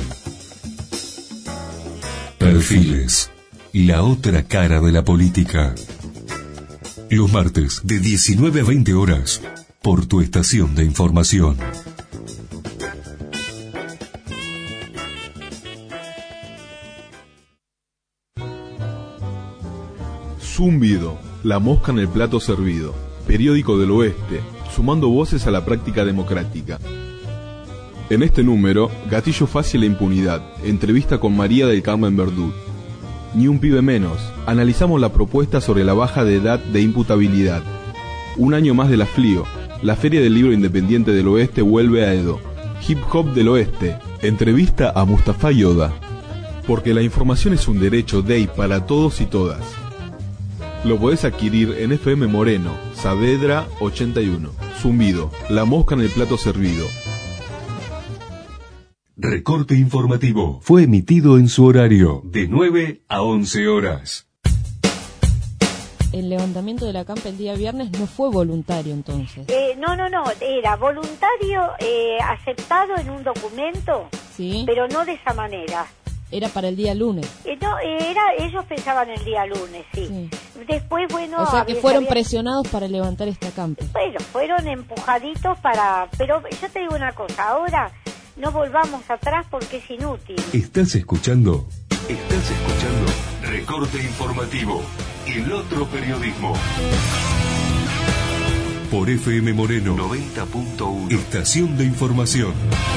Perfiles. La otra cara de la política. Los martes de 19 a 20 horas. Por tu estación de información. Zumbido, la mosca en el plato servido. Periódico del Oeste, sumando voces a la práctica democrática. En este número, gatillo fácil e impunidad. Entrevista con María del Carmen Verdú. Ni un pibe menos. Analizamos la propuesta sobre la baja de edad de imputabilidad. Un año más de la FLIO. La Feria del Libro Independiente del Oeste vuelve a Edo. Hip Hop del Oeste. Entrevista a Mustafa Yoda. Porque la información es un derecho de y para todos y todas. Lo podés adquirir en FM Moreno, Saavedra 81. Zumbido, la mosca en el plato servido. Recorte informativo fue emitido en su horario de 9 a 11 horas. El levantamiento de la campa el día viernes no fue voluntario entonces. No, era voluntario aceptado en un documento, ¿sí? Pero no de esa manera. Era para el día lunes. Ellos pensaban el día lunes, sí. Después, bueno... O sea que fueron presionados para levantar esta campa. Bueno, fueron empujaditos para... Pero yo te digo una cosa, ahora no volvamos atrás porque es inútil. ¿Estás escuchando? Recorte informativo, el otro periodismo. Por FM Moreno 90.1, estación de información.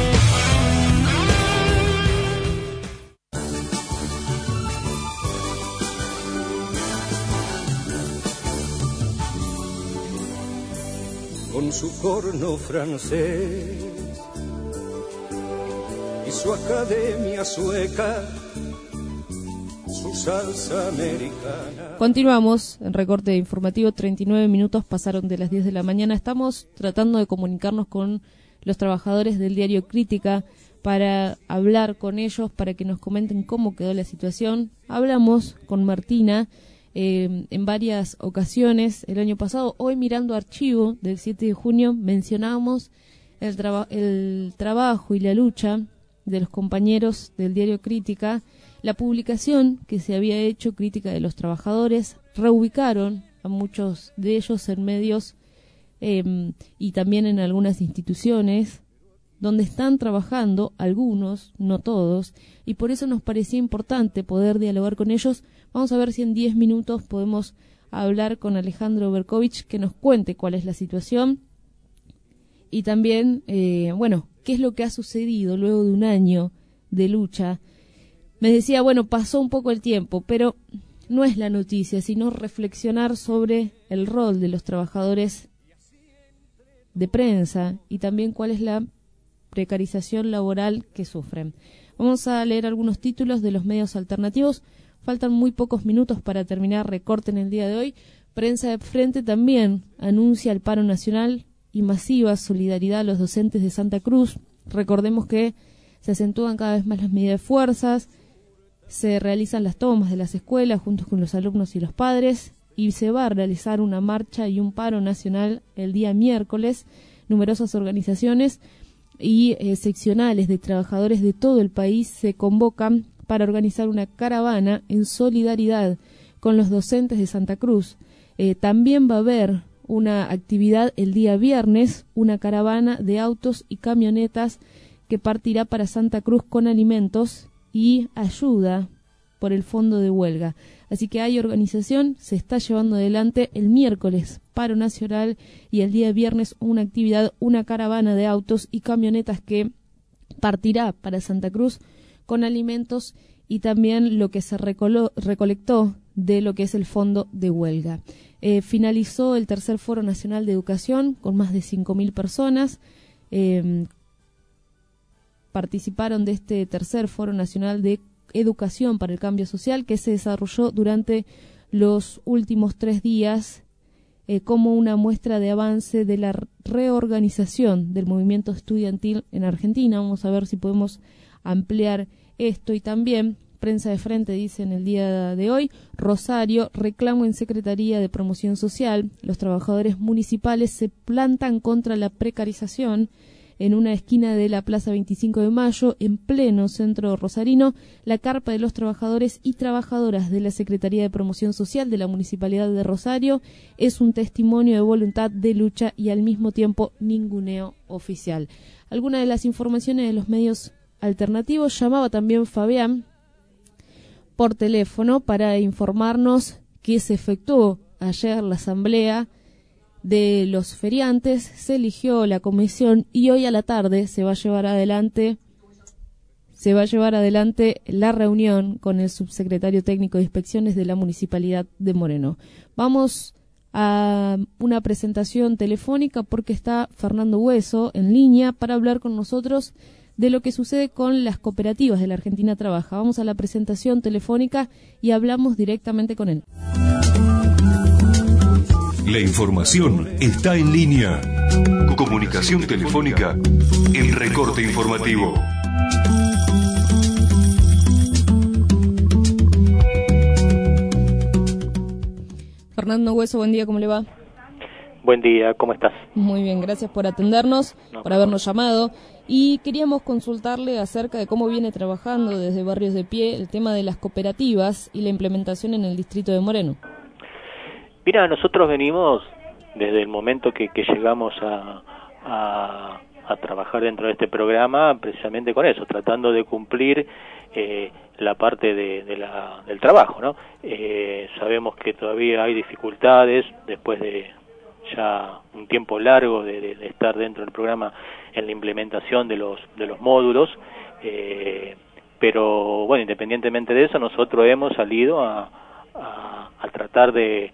Con su corno francés y su academia sueca, su salsa americana. Continuamos en recorte informativo. 39 minutos pasaron de las 10 de la mañana. Estamos tratando de comunicarnos con los trabajadores del diario Crítica para hablar con ellos, para que nos comenten cómo quedó la situación. Hablamos con Martina en varias ocasiones el año pasado. Hoy, mirando archivo del 7 de junio, mencionábamos el trabajo y la lucha de los compañeros del diario Crítica, la publicación que se había hecho, Crítica de los Trabajadores. Reubicaron a muchos de ellos en medios y también en algunas instituciones donde están trabajando, algunos, no todos, y por eso nos parecía importante poder dialogar con ellos. Vamos a ver si en 10 minutos podemos hablar con Alejandro Berkovich, que nos cuente cuál es la situación y también, qué es lo que ha sucedido luego de un año de lucha. Me decía, pasó un poco el tiempo, pero no es la noticia, sino reflexionar sobre el rol de los trabajadores de prensa y también cuál es la precarización laboral que sufren. Vamos a leer algunos títulos de los medios alternativos. Faltan muy pocos minutos para terminar recorte en el día de hoy. Prensa de Frente también anuncia el paro nacional y masiva solidaridad a los docentes de Santa Cruz. Recordemos que se acentúan cada vez más las medidas de fuerzas, se realizan las tomas de las escuelas junto con los alumnos y los padres, y se va a realizar una marcha y un paro nacional el día miércoles. Numerosas organizaciones y seccionales de trabajadores de todo el país se convocan para organizar una caravana en solidaridad con los docentes de Santa Cruz. También va a haber una actividad el día viernes, una caravana de autos y camionetas que partirá para Santa Cruz con alimentos y ayuda por el fondo de huelga. Así que hay organización, se está llevando adelante el miércoles paro nacional y el día viernes una actividad, una caravana de autos y camionetas que partirá para Santa Cruz con alimentos y también lo que se recolectó de lo que es el fondo de huelga. Finalizó el tercer Foro Nacional de Educación con más de 5.000 personas. Participaron de este tercer Foro Nacional de Educación para el Cambio Social, que se desarrolló durante los últimos 3 días como una muestra de avance de la reorganización del movimiento estudiantil en Argentina. Vamos a ver si podemos ampliar esto y también prensa de frente dice en el día de hoy, Rosario, reclamo en Secretaría de Promoción Social, los trabajadores municipales se plantan contra la precarización. En una esquina de la Plaza 25 de Mayo, en pleno centro rosarino, la carpa de los trabajadores y trabajadoras de la Secretaría de Promoción Social de la Municipalidad de Rosario es un testimonio de voluntad de lucha y al mismo tiempo ninguneo oficial. Algunas de las informaciones de los medios alternativos. Llamaba también Fabián por teléfono para informarnos que se efectuó ayer la asamblea de los feriantes, se eligió la comisión y hoy a la tarde se va a llevar adelante la reunión con el subsecretario técnico de inspecciones de la Municipalidad de Moreno. Vamos a una presentación telefónica porque está Fernando Hueso en línea para hablar con nosotros de lo que sucede con las cooperativas de la Argentina Trabaja. Vamos a la presentación telefónica y hablamos directamente con él. La información está en línea. Comunicación telefónica, el recorte informativo. Fernando Hueso, buen día, ¿cómo le va? Buen día, ¿cómo estás? Muy bien, gracias por atendernos, por habernos llamado. Y queríamos consultarle acerca de cómo viene trabajando desde Barrios de Pie el tema de las cooperativas y la implementación en el distrito de Moreno. Mira, nosotros venimos desde el momento que llegamos a trabajar dentro de este programa precisamente con eso, tratando de cumplir la parte del trabajo, ¿no? Sabemos que todavía hay dificultades después de ya un tiempo largo de estar dentro del programa en la implementación de los módulos, pero bueno, independientemente de eso, nosotros hemos salido a tratar de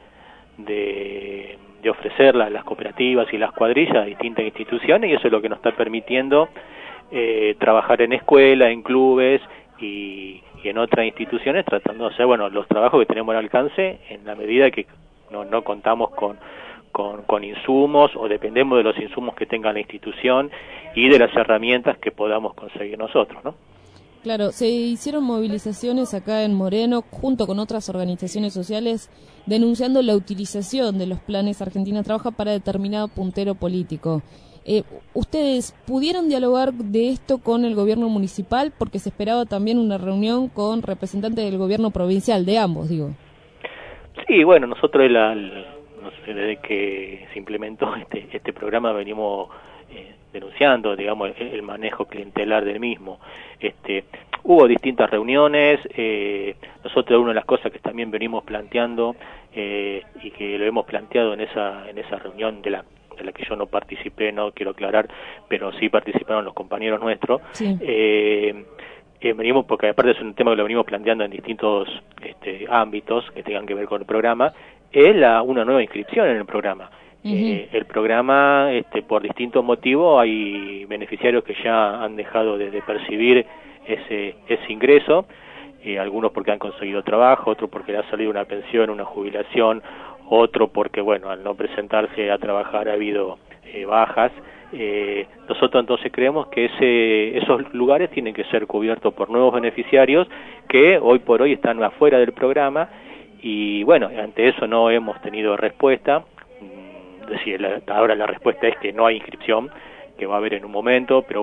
ofrecer las cooperativas y las cuadrillas a distintas instituciones, y eso es lo que nos está permitiendo trabajar en escuelas, en clubes y en otras instituciones, tratando de hacer los trabajos que tenemos al alcance en la medida que no contamos con insumos o dependemos de los insumos que tenga la institución y de las herramientas que podamos conseguir nosotros, ¿no? Claro, se hicieron movilizaciones acá en Moreno junto con otras organizaciones sociales denunciando la utilización de los planes Argentina Trabaja para determinado puntero político. ¿Ustedes pudieron dialogar de esto con el gobierno municipal? Porque se esperaba también una reunión con representantes del gobierno provincial, de ambos, digo. Sí, bueno, nosotros desde que se implementó este programa venimos denunciando, digamos, el manejo clientelar del mismo. Hubo distintas reuniones, nosotros una de las cosas que también venimos planteando y que lo hemos planteado en esa reunión de la que yo no participé, no quiero aclarar, pero sí participaron los compañeros nuestros. Sí. Venimos, porque aparte es un tema que lo venimos planteando en distintos ámbitos que tengan que ver con el programa, es una nueva inscripción en el programa. El programa, por distintos motivos, hay beneficiarios que ya han dejado de percibir ese ingreso, algunos porque han conseguido trabajo, otros porque le ha salido una pensión, una jubilación, otro porque, al no presentarse a trabajar ha habido bajas. Nosotros entonces creemos que esos lugares tienen que ser cubiertos por nuevos beneficiarios que hoy por hoy están afuera del programa y, ante eso no hemos tenido respuesta. Es decir, ahora la respuesta es que no hay inscripción, que va a haber en un momento, pero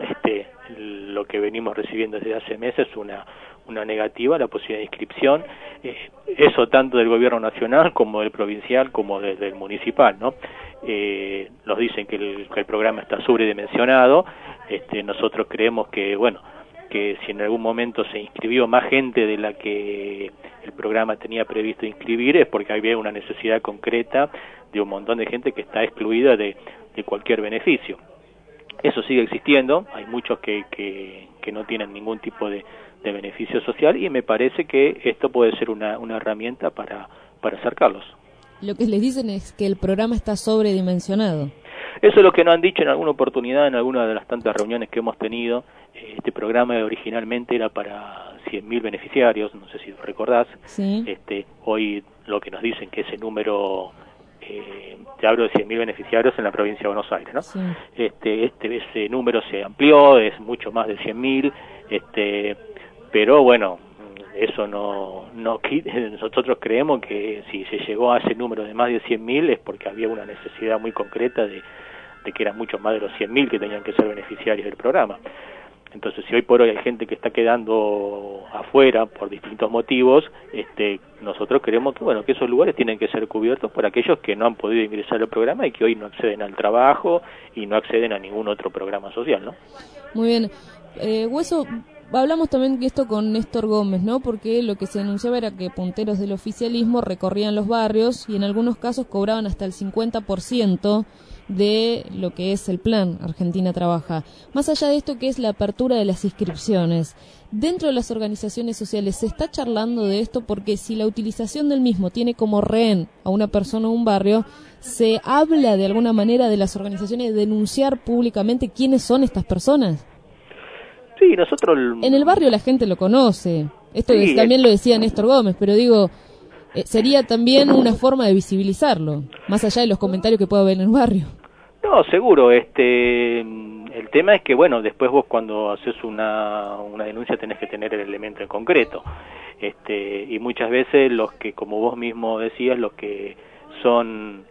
lo que venimos recibiendo desde hace meses es una negativa a la posibilidad de inscripción, eso tanto del gobierno nacional como del provincial como desde el municipal, ¿no? Nos dicen que el programa está sobredimensionado, nosotros creemos que si en algún momento se inscribió más gente de la que el programa tenía previsto inscribir es porque había una necesidad concreta de un montón de gente que está excluida de cualquier beneficio. Eso sigue existiendo, hay muchos que no tienen ningún tipo de beneficio social y me parece que esto puede ser una herramienta para acercarlos. Lo que les dicen es que el programa está sobredimensionado. Eso es lo que nos han dicho en alguna oportunidad, en alguna de las tantas reuniones que hemos tenido. Este programa originalmente era para 100.000 beneficiarios, no sé si recordás. Sí. Hoy lo que nos dicen que ese número, te hablo de 100.000 beneficiarios en la provincia de Buenos Aires, ¿no? Sí. Ese número se amplió, es mucho más de 100.000, pero eso no nosotros creemos que si se llegó a ese número de más de 100.000 es porque había una necesidad muy concreta de que eran mucho más de los 100.000 que tenían que ser beneficiarios del programa. Entonces, si hoy por hoy hay gente que está quedando afuera por distintos motivos, nosotros creemos que que esos lugares tienen que ser cubiertos por aquellos que no han podido ingresar al programa y que hoy no acceden al trabajo y no acceden a ningún otro programa social, ¿no? Muy bien. Hueso, hablamos también de esto con Néstor Gómez, ¿no? Porque lo que se denunciaba era que punteros del oficialismo recorrían los barrios y en algunos casos cobraban hasta el 50% de lo que es el plan Argentina Trabaja. Más allá de esto, que es la apertura de las inscripciones, dentro de las organizaciones sociales, ¿se está charlando de esto? Porque si la utilización del mismo tiene como rehén a una persona o un barrio, ¿se habla de alguna manera de las organizaciones de denunciar públicamente quiénes son estas personas? Sí, nosotros... En el barrio la gente lo conoce. Esto sí, también lo decía Néstor Gómez, pero digo... sería también una forma de visibilizarlo, más allá de los comentarios que pueda haber en el barrio. No, seguro. El tema es que, después vos cuando haces una denuncia tenés que tener el elemento en concreto. Y muchas veces los que, como vos mismo decías, los que son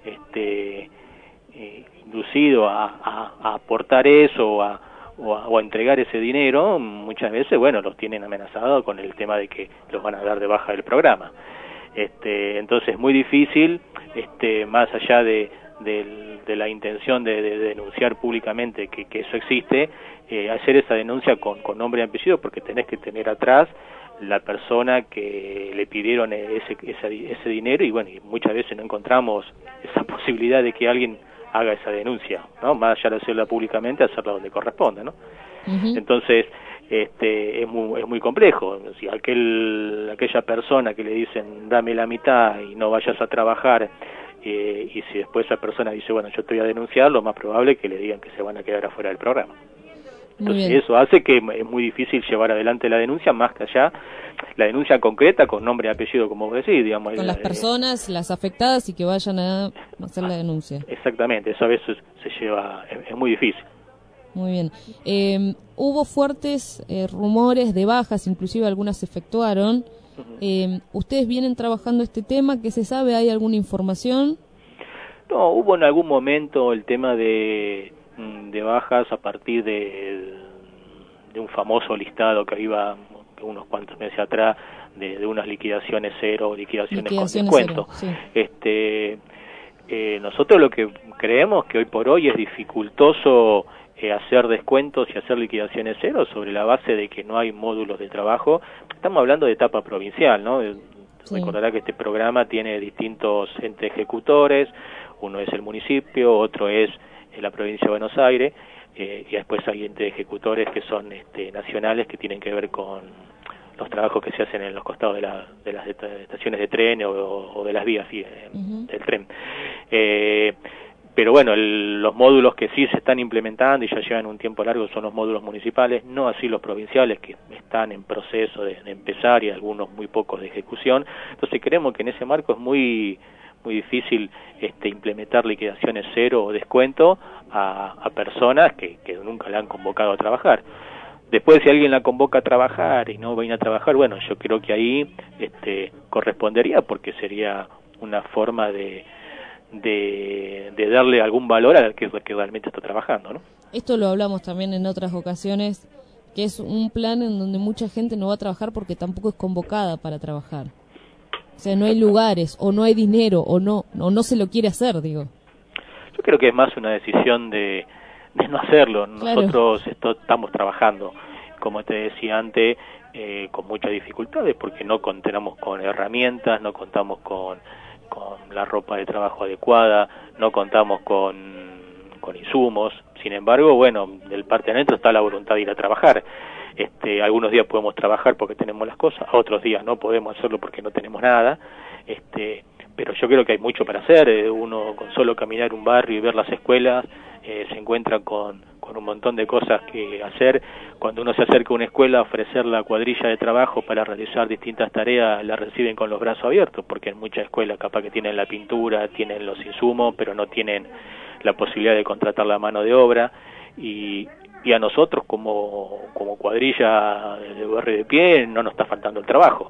inducidos a aportar eso o a entregar ese dinero, muchas veces, los tienen amenazados con el tema de que los van a dar de baja del programa. Entonces es muy difícil, más allá de la intención de denunciar públicamente que eso existe, hacer esa denuncia con nombre y apellido, porque tenés que tener atrás la persona que le pidieron ese dinero y muchas veces no encontramos esa posibilidad de que alguien haga esa denuncia, ¿no? Más allá de hacerla públicamente, hacerla donde corresponde, ¿no? Uh-huh. Entonces es muy complejo. Si aquella persona que le dicen dame la mitad y no vayas a trabajar, y si después esa persona dice yo estoy a denunciar, lo más probable es que le digan que se van a quedar afuera del programa. Entonces eso hace que es muy difícil llevar adelante la denuncia, más que allá la denuncia concreta con nombre y apellido, como vos decís, digamos. Con las personas, las afectadas, y que vayan a hacer la denuncia. Exactamente, eso a veces se lleva, es muy difícil. Muy bien. Hubo fuertes rumores de bajas, inclusive algunas se efectuaron. ¿Ustedes vienen trabajando este tema? ¿Qué se sabe? ¿Hay alguna información? No, hubo en algún momento el tema de bajas a partir de un famoso listado que iba unos cuantos meses atrás de unas liquidaciones cero, liquidaciones con descuento. Cero, sí. Nosotros lo que creemos que hoy por hoy es dificultoso hacer descuentos y hacer liquidaciones cero sobre la base de que no hay módulos de trabajo. Estamos hablando de etapa provincial, ¿no? Sí. Recordará que este programa tiene distintos entes ejecutores, uno es el municipio, otro es la provincia de Buenos Aires, y después hay entes ejecutores que son nacionales, que tienen que ver con los trabajos que se hacen en los costados de las estaciones de tren o de las vías del tren. Pero los módulos que sí se están implementando y ya llevan un tiempo largo son los módulos municipales, no así los provinciales, que están en proceso de empezar, y algunos muy pocos de ejecución. Entonces creemos que en ese marco es muy difícil implementar liquidaciones cero o descuento a personas que nunca la han convocado a trabajar. Después, si alguien la convoca a trabajar y no viene a trabajar, yo creo que ahí correspondería, porque sería una forma de darle algún valor al que realmente está trabajando, ¿no? Esto lo hablamos también en otras ocasiones, que es un plan en donde mucha gente no va a trabajar porque tampoco es convocada para trabajar. O sea, no hay lugares, o no hay dinero, o no se lo quiere hacer, digo. Yo creo que es más una decisión de no hacerlo. Nosotros estamos trabajando, como te decía antes, con muchas dificultades, porque no contamos con herramientas, no contamos con la ropa de trabajo adecuada, no contamos con insumos. Sin embargo, del parte de adentro está la voluntad de ir a trabajar. Algunos días podemos trabajar porque tenemos las cosas, otros días no podemos hacerlo porque no tenemos nada, pero yo creo que hay mucho para hacer. Uno con solo caminar un barrio y ver las escuelas se encuentra con un montón de cosas que hacer. Cuando uno se acerca a una escuela a ofrecer la cuadrilla de trabajo para realizar distintas tareas, la reciben con los brazos abiertos, porque en muchas escuelas capaz que tienen la pintura, tienen los insumos, pero no tienen la posibilidad de contratar la mano de obra, y y a nosotros como cuadrilla de barrio de pie no nos está faltando el trabajo.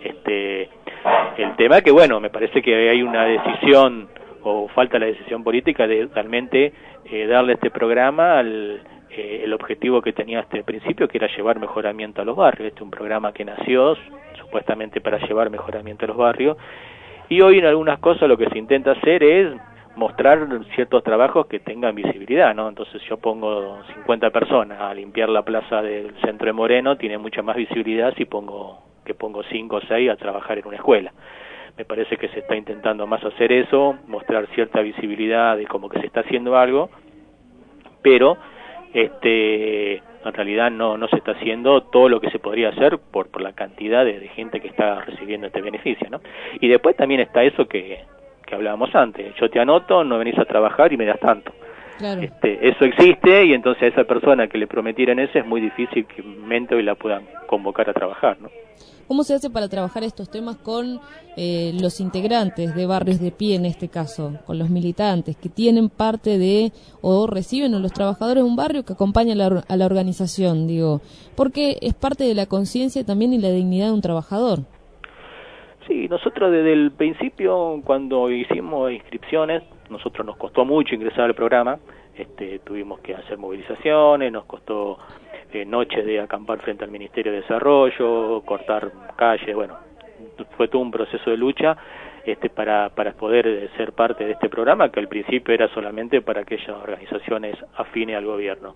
El tema que, bueno, me parece que hay una decisión, o falta la decisión política de realmente darle a este programa el objetivo que tenía hasta el principio, que era llevar mejoramiento a los barrios. Este es un programa que nació supuestamente para llevar mejoramiento a los barrios, y hoy en algunas cosas lo que se intenta hacer es mostrar ciertos trabajos que tengan visibilidad, ¿no? Entonces yo pongo 50 personas a limpiar la plaza del centro de Moreno, tiene mucha más visibilidad si pongo 5 o 6 a trabajar en una escuela. Me parece que se está intentando más hacer eso, mostrar cierta visibilidad de como que se está haciendo algo, pero en realidad no se está haciendo todo lo que se podría hacer por la cantidad de gente que está recibiendo este beneficio, ¿no? Y después también está eso que hablábamos antes, yo te anoto, no venís a trabajar y me das tanto. Claro. Eso existe, y entonces a esa persona que le prometieran eso es muy difícil que mente hoy la puedan convocar a trabajar, ¿no? ¿Cómo se hace para trabajar estos temas con los integrantes de Barrios de Pie, en este caso, con los militantes que tienen parte de, o reciben a los trabajadores de un barrio que acompañan a la organización, digo, porque es parte de la conciencia también y la dignidad de un trabajador? Sí, nosotros desde el principio, cuando hicimos inscripciones, nosotros nos costó mucho ingresar al programa, tuvimos que hacer movilizaciones, nos costó noches de acampar frente al Ministerio de Desarrollo, cortar calles, bueno, fue todo un proceso de lucha para poder ser parte de este programa, que al principio era solamente para aquellas organizaciones afines al gobierno.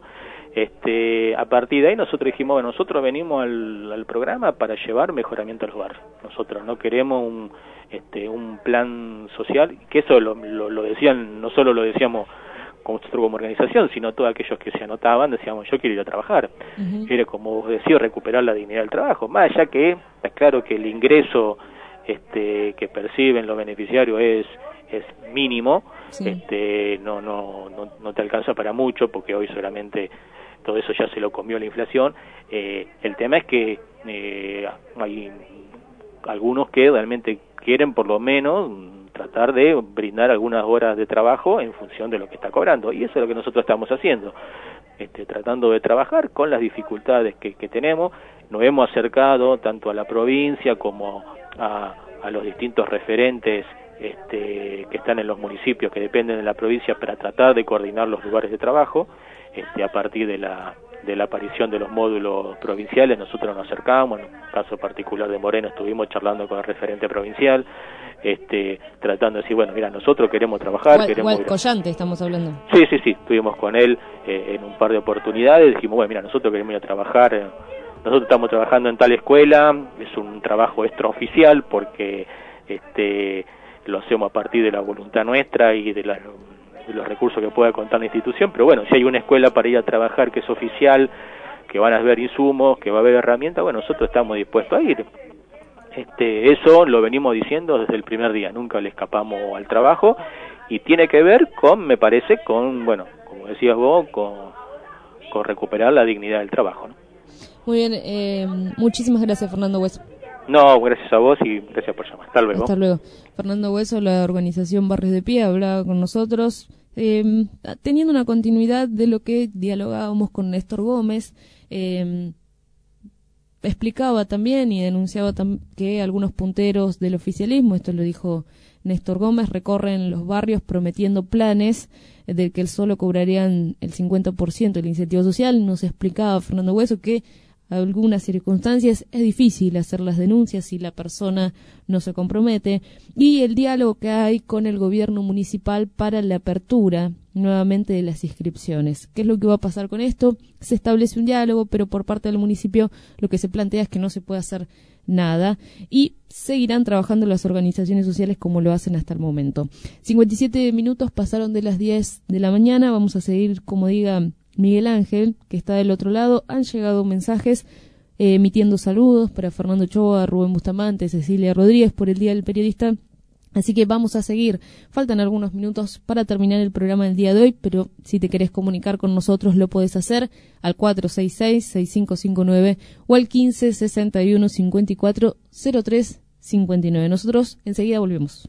A partir de ahí nosotros dijimos, bueno, nosotros venimos al programa para llevar mejoramiento a los barrios. Nosotros no queremos un plan social, que eso lo decían, no solo lo decíamos nosotros como organización, sino todos aquellos que se anotaban, decíamos, yo quiero ir a trabajar. Era, como vos decís, recuperar la dignidad del trabajo, más allá que está claro que el ingreso que perciben los beneficiarios es mínimo, sí. No te alcanza para mucho, porque hoy solamente todo eso ya se lo comió la inflación. El tema es que hay algunos que realmente quieren por lo menos tratar de brindar algunas horas de trabajo en función de lo que está cobrando, y eso es lo que nosotros estamos haciendo, tratando de trabajar con las dificultades que tenemos. Nos hemos acercado tanto a la provincia como a los distintos referentes que están en los municipios que dependen de la provincia, para tratar de coordinar los lugares de trabajo. A partir de la aparición de los módulos provinciales, nosotros nos acercamos. En un caso particular de Moreno, estuvimos charlando con el referente provincial, tratando de decir, bueno, mira, nosotros queremos trabajar. Collante estamos hablando. Sí, estuvimos con él en un par de oportunidades. Dijimos, bueno, mira, nosotros queremos ir a trabajar, nosotros estamos trabajando en tal escuela, es un trabajo extraoficial porque lo hacemos a partir de la voluntad nuestra y de los recursos que pueda contar la institución, pero bueno, si hay una escuela para ir a trabajar que es oficial, que van a haber insumos, que va a haber herramientas, bueno, nosotros estamos dispuestos a ir. Eso lo venimos diciendo desde el primer día, nunca le escapamos al trabajo, y tiene que ver me parece, bueno, como decías vos, con recuperar la dignidad del trabajo, ¿no? Muy bien, muchísimas gracias, Fernando Hueso. No, gracias a vos y gracias por llamar. Hasta luego. Hasta luego. Fernando Hueso, la organización Barrios de Pie, hablaba con nosotros, teniendo una continuidad de lo que dialogábamos con Néstor Gómez. Explicaba también y denunciaba que algunos punteros del oficialismo, esto lo dijo Néstor Gómez, recorren los barrios prometiendo planes del que solo cobrarían el 50% del incentivo social. Nos explicaba Fernando Hueso que algunas circunstancias es difícil hacer las denuncias si la persona no se compromete, y el diálogo que hay con el gobierno municipal para la apertura nuevamente de las inscripciones. ¿Qué es lo que va a pasar con esto? Se establece un diálogo, pero por parte del municipio lo que se plantea es que no se puede hacer nada, y seguirán trabajando las organizaciones sociales como lo hacen hasta el momento. 57 minutos pasaron de las 10 de la mañana, vamos a seguir, como diga Miguel Ángel, que está del otro lado. Han llegado mensajes emitiendo saludos para Fernando Ochoa, Rubén Bustamante, Cecilia Rodríguez por el Día del Periodista. Así que vamos a seguir. Faltan algunos minutos para terminar el programa del día de hoy, pero si te querés comunicar con nosotros lo podés hacer al 466-6559 o al 1561-5403-59. Nosotros enseguida volvemos.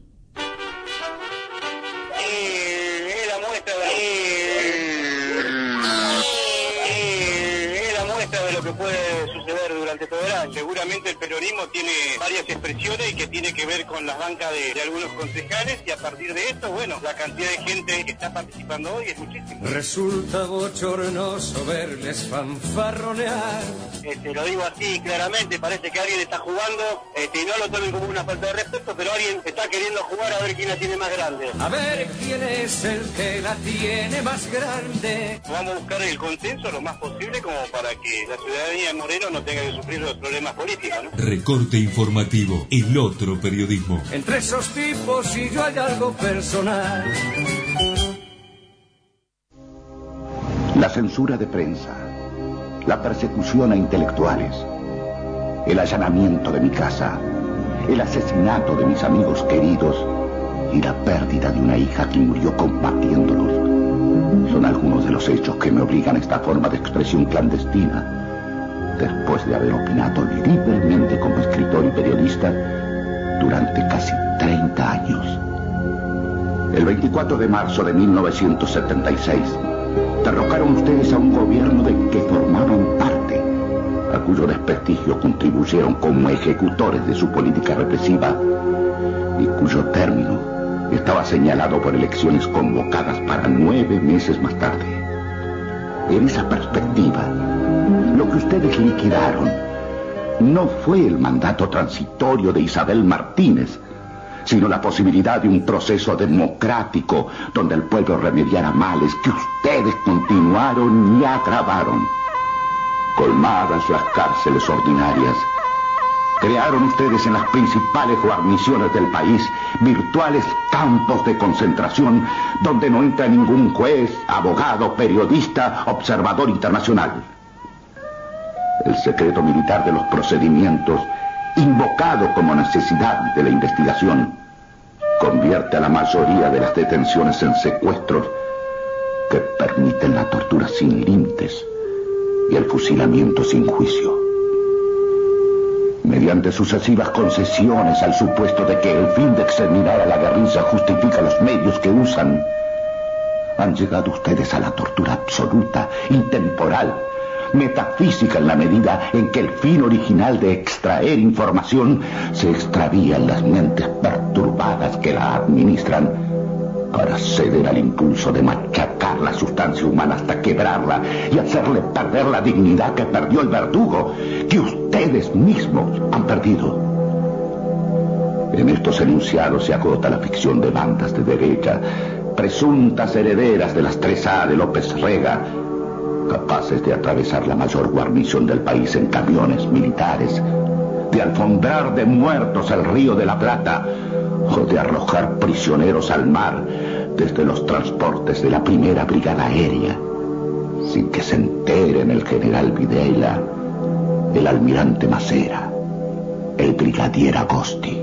que puede suceder durante todo el año. Seguramente el peronismo tiene varias expresiones y que tiene que ver con las bancas de algunos concejales, y a partir de esto, bueno, la cantidad de gente que está participando hoy es muchísima. Resulta bochornoso verles fanfarronear. Lo digo así claramente, parece que alguien está jugando, y no lo tomen como una falta de respeto, pero alguien está queriendo jugar a ver quién la tiene más grande. A ver quién es el que la tiene más grande. Vamos a buscar el consenso lo más posible como para que la ciudadanía de Moreno no tenga que sufrir los problemas políticos, ¿no? Recorte informativo, el otro periodismo. Entre esos tipos y yo hay algo personal. La censura de prensa, la persecución a intelectuales, el allanamiento de mi casa, el asesinato de mis amigos queridos y la pérdida de una hija que murió combatiéndolos son algunos de los hechos que me obligan a esta forma de expresión clandestina, después de haber opinado libremente como escritor y periodista durante casi 30 años. El 24 de marzo de 1976, derrocaron ustedes a un gobierno del que formaban parte, a cuyo desprestigio contribuyeron como ejecutores de su política represiva y cuyo término estaba señalado por elecciones convocadas para 9 meses más tarde. En esa perspectiva, lo que ustedes liquidaron no fue el mandato transitorio de Isabel Martínez, sino la posibilidad de un proceso democrático donde el pueblo remediara males que ustedes continuaron y agravaron. Colmadas las cárceles ordinarias, crearon ustedes en las principales guarniciones del país virtuales campos de concentración donde no entra ningún juez, abogado, periodista, observador internacional. El secreto militar de los procedimientos, invocado como necesidad de la investigación, convierte a la mayoría de las detenciones en secuestros que permiten la tortura sin límites y el fusilamiento sin juicio. Mediante sucesivas concesiones al supuesto de que el fin de exterminar a la guerrilla justifica los medios que usan, han llegado ustedes a la tortura absoluta, intemporal, metafísica en la medida en que el fin original de extraer información se extravía en las mentes perturbadas que la administran para ceder al impulso de machacar la sustancia humana hasta quebrarla y hacerle perder la dignidad que perdió el verdugo, que ustedes mismos han perdido. En estos enunciados se agota la ficción de bandas de derecha, presuntas herederas de las 3A de López Rega, capaces de atravesar la mayor guarnición del país en camiones militares, de alfombrar de muertos el Río de la Plata o de arrojar prisioneros al mar desde los transportes de la primera brigada aérea, sin que se enteren el general Videla, el almirante Macera, el brigadier Agosti.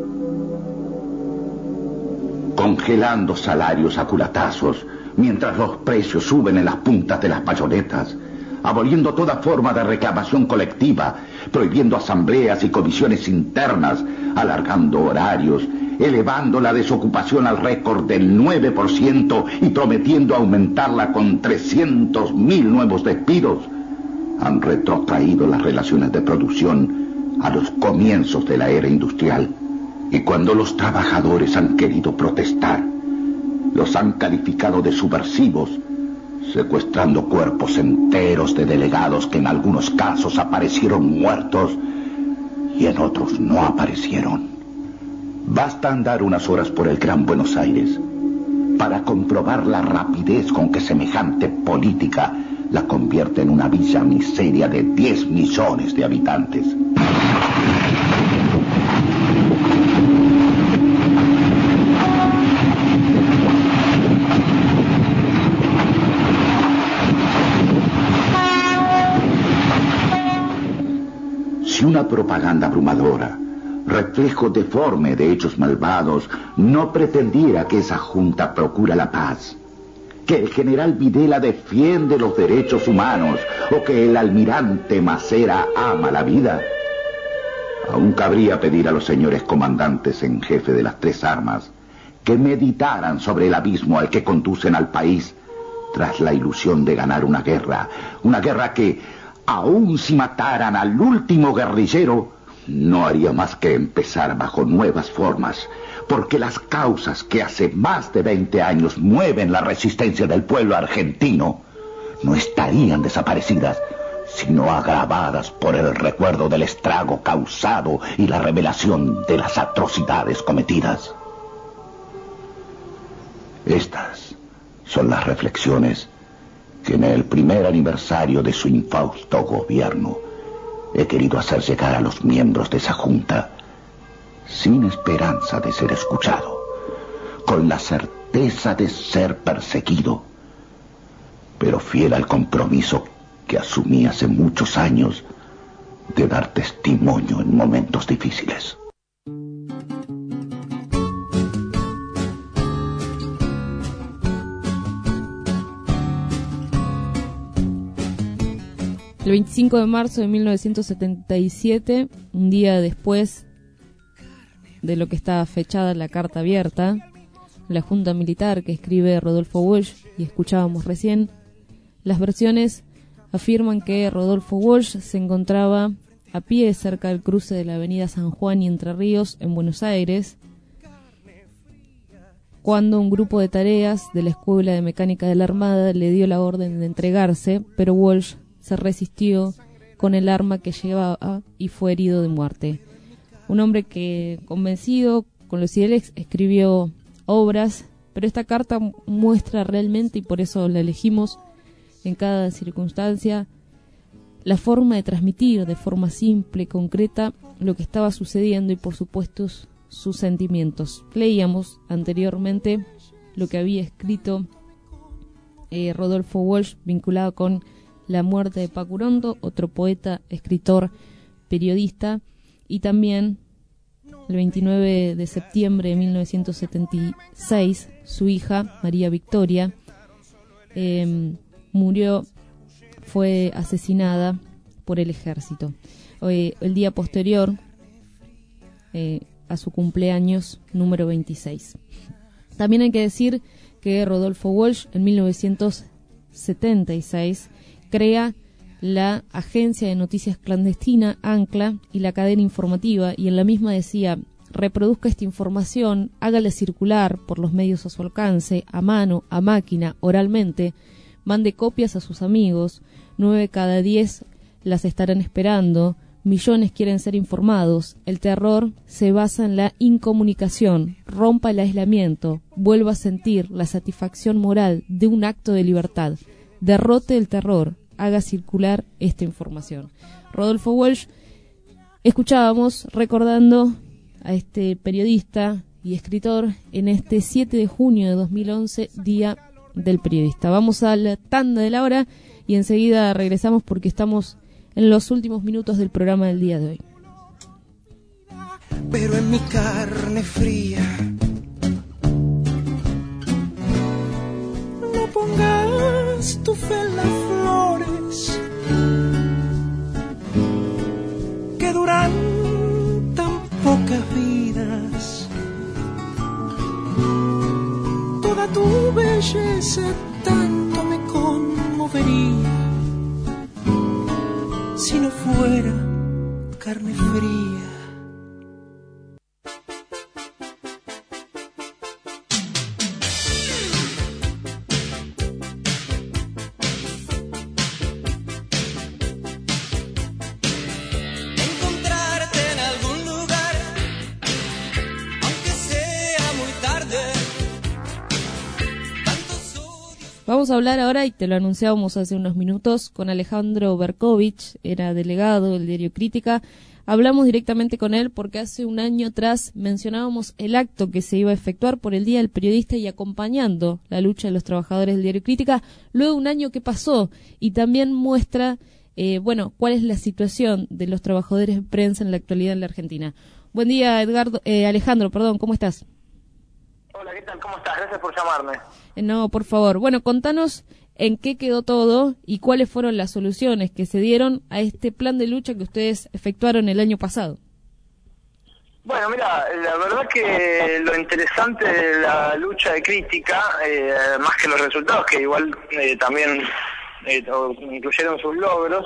Congelando salarios a culatazos mientras los precios suben en las puntas de las bayonetas, aboliendo toda forma de reclamación colectiva, prohibiendo asambleas y comisiones internas, alargando horarios, elevando la desocupación al récord del 9% y prometiendo aumentarla con 300.000 nuevos despidos, han retrotraído las relaciones de producción a los comienzos de la era industrial. Y cuando los trabajadores han querido protestar, los han calificado de subversivos, secuestrando cuerpos enteros de delegados que en algunos casos aparecieron muertos y en otros no aparecieron. Basta andar unas horas por el Gran Buenos Aires para comprobar la rapidez con que semejante política la convierte en una villa miseria de 10 millones de habitantes. Si una propaganda abrumadora, reflejo deforme de hechos malvados, no pretendiera que esa junta procura la paz, que el general Videla defiende los derechos humanos o que el almirante Macera ama la vida, aún cabría pedir a los señores comandantes en jefe de las 3 armas que meditaran sobre el abismo al que conducen al país tras la ilusión de ganar una guerra que, aun si mataran al último guerrillero, no haría más que empezar bajo nuevas formas, porque las causas que hace más de 20 años mueven la resistencia del pueblo argentino no estarían desaparecidas, sino agravadas por el recuerdo del estrago causado y la revelación de las atrocidades cometidas. Estas son las reflexiones que en el primer aniversario de su infausto gobierno he querido hacer llegar a los miembros de esa junta, sin esperanza de ser escuchado, con la certeza de ser perseguido, pero fiel al compromiso que asumí hace muchos años de dar testimonio en momentos difíciles. El 25 de marzo de 1977, un día después de lo que estaba fechada la carta abierta, la Junta Militar que escribe Rodolfo Walsh, y escuchábamos recién, las versiones afirman que Rodolfo Walsh se encontraba a pie cerca del cruce de la avenida San Juan y Entre Ríos en Buenos Aires, cuando un grupo de tareas de la Escuela de Mecánica de la Armada le dio la orden de entregarse, pero Walsh se resistió con el arma que llevaba y fue herido de muerte. Un hombre que, convencido con los ideales, escribió obras, pero esta carta muestra realmente, y por eso la elegimos en cada circunstancia, la forma de transmitir de forma simple, concreta, lo que estaba sucediendo y, por supuesto, sus sentimientos. Leíamos anteriormente lo que había escrito Rodolfo Walsh vinculado con la muerte de Paco Urondo, otro poeta, escritor, periodista, y también el 29 de septiembre de 1976, su hija, María Victoria, murió, fue asesinada por el ejército. El día posterior a su cumpleaños número 26. También hay que decir que Rodolfo Walsh en 1976 crea la agencia de noticias clandestina Ancla y la cadena informativa, y en la misma decía: reproduzca esta información, hágala circular por los medios a su alcance, a mano, a máquina, oralmente, mande copias a sus amigos, 9 cada 10 las estarán esperando, millones quieren ser informados, el terror se basa en la incomunicación, rompa el aislamiento, vuelva a sentir la satisfacción moral de un acto de libertad, derrote el terror, haga circular esta información. Rodolfo Walsh, escuchábamos recordando a este periodista y escritor en este 7 de junio de 2011, Día del Periodista. Vamos a la tanda de la hora y enseguida regresamos porque estamos en los últimos minutos del programa del día de hoy. Pero en mi carne fría, no pongas tu fe en las flores que duran tan pocas vidas. Toda tu belleza tanto me conmovería si no fuera carne fría. Vamos a hablar ahora, y te lo anunciábamos hace unos minutos, con Alejandro Berkovich, era delegado del diario Crítica. Hablamos directamente con él porque hace un año atrás mencionábamos el acto que se iba a efectuar por el Día del Periodista y acompañando la lucha de los trabajadores del diario Crítica, luego un año que pasó, y también muestra, cuál es la situación de los trabajadores de prensa en la actualidad en la Argentina. Buen día, Alejandro, ¿cómo estás? Hola, ¿qué tal? ¿Cómo estás? Gracias por llamarme. No, por favor. Bueno, contanos en qué quedó todo y cuáles fueron las soluciones que se dieron a este plan de lucha que ustedes efectuaron el año pasado. Bueno, mira, la verdad que lo interesante de la lucha de Crítica, más que los resultados, que igual también incluyeron sus logros,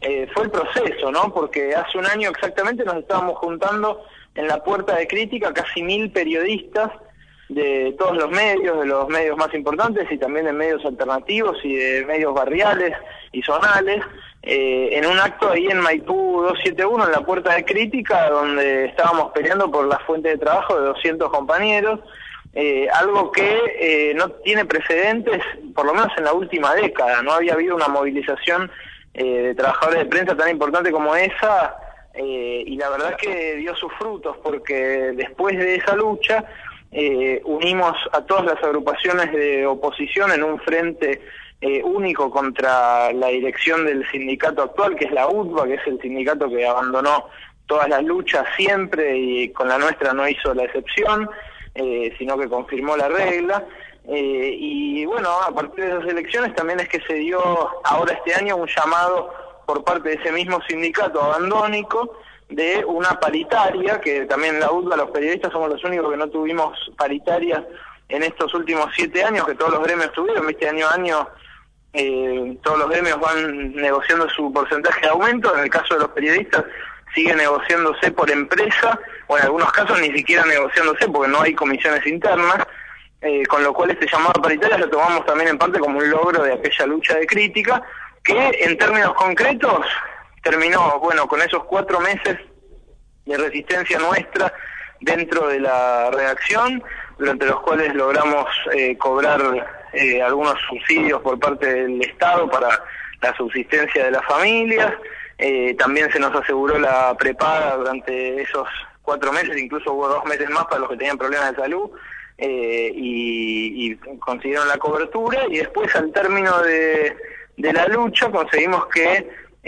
fue el proceso, ¿no? Porque hace un año exactamente nos estábamos juntando en la Puerta de Crítica casi 1000 periodistas de todos los medios, de los medios más importantes y también de medios alternativos y de medios barriales y zonales, en un acto ahí en Maipú 271, en la Puerta de Crítica, donde estábamos peleando por la fuente de trabajo de 200 compañeros, algo que no tiene precedentes, por lo menos en la última década. No había habido una movilización de trabajadores de prensa tan importante como esa, y la verdad que dio sus frutos, porque después de esa lucha unimos a todas las agrupaciones de oposición en un frente único contra la dirección del sindicato actual, que es la UTBA, que es el sindicato que abandonó todas las luchas siempre y con la nuestra no hizo la excepción, sino que confirmó la regla. Y bueno, a partir de esas elecciones también es que se dio ahora este año un llamado por parte de ese mismo sindicato abandónico de una paritaria, que también la UTBA, los periodistas somos los únicos que no tuvimos paritarias en estos últimos 7 años, que todos los gremios tuvieron, este año a año todos los gremios van negociando su porcentaje de aumento. En el caso de los periodistas sigue negociándose por empresa, o en algunos casos ni siquiera negociándose porque no hay comisiones internas, con lo cual este llamado a paritarias lo tomamos también en parte como un logro de aquella lucha de crítica, que en términos concretos terminó, bueno, con esos 4 meses de resistencia nuestra dentro de la redacción, durante los cuales logramos cobrar algunos subsidios por parte del Estado para la subsistencia de las familias. También se nos aseguró la prepaga durante esos 4 meses, incluso hubo 2 meses más para los que tenían problemas de salud, y consiguieron la cobertura. Y después, al término de la lucha, conseguimos que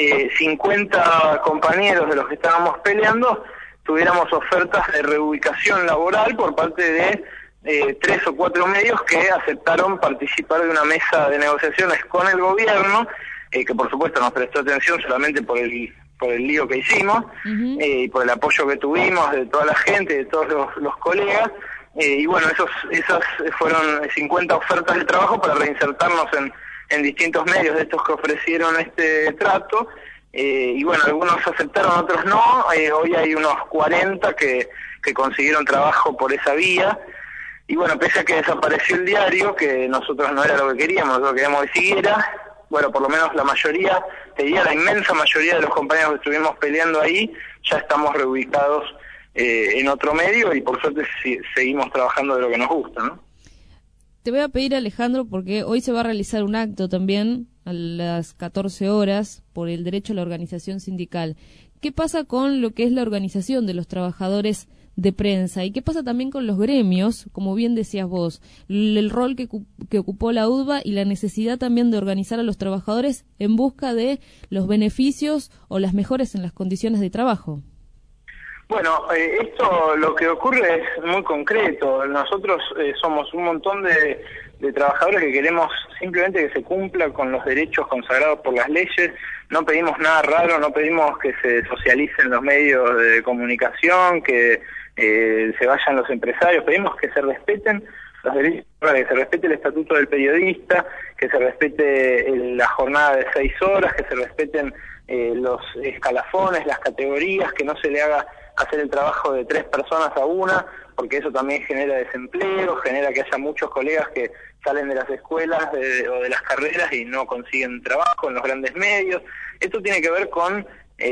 50 compañeros de los que estábamos peleando tuviéramos ofertas de reubicación laboral por parte de 3 o 4 medios que aceptaron participar de una mesa de negociaciones con el gobierno, que por supuesto nos prestó atención solamente por el lío que hicimos, y por el apoyo que tuvimos de toda la gente, de todos los colegas. Y bueno, esas fueron 50 ofertas de trabajo para reinsertarnos en distintos medios de estos que ofrecieron este trato, y bueno, algunos aceptaron, otros no. Hoy hay unos 40 que consiguieron trabajo por esa vía, y bueno, pese a que desapareció el diario, que nosotros no era lo que queríamos, nosotros queríamos que siguiera, bueno, por lo menos la mayoría, te diría la inmensa mayoría de los compañeros que estuvimos peleando ahí, ya estamos reubicados en otro medio, y por suerte seguimos trabajando de lo que nos gusta, ¿no? Te voy a pedir, Alejandro, porque hoy se va a realizar un acto también a las 14 horas por el derecho a la organización sindical. ¿Qué pasa con lo que es la organización de los trabajadores de prensa? ¿Y qué pasa también con los gremios, como bien decías vos, el rol que ocupó la UTBA y la necesidad también de organizar a los trabajadores en busca de los beneficios o las mejoras en las condiciones de trabajo? Bueno, esto lo que ocurre es muy concreto. Nosotros somos un montón de trabajadores que queremos simplemente que se cumpla con los derechos consagrados por las leyes. No pedimos nada raro, no pedimos que se socialicen los medios de comunicación, que se vayan los empresarios. Pedimos que se respeten los derechos, que se respete el estatuto del periodista, que se respete la jornada de 6 horas, que se respeten los escalafones, las categorías, que no se le haga hacer el trabajo de 3 personas a una, porque eso también genera desempleo, genera que haya muchos colegas que salen de las escuelas o de las carreras y no consiguen trabajo en los grandes medios. Esto tiene que ver con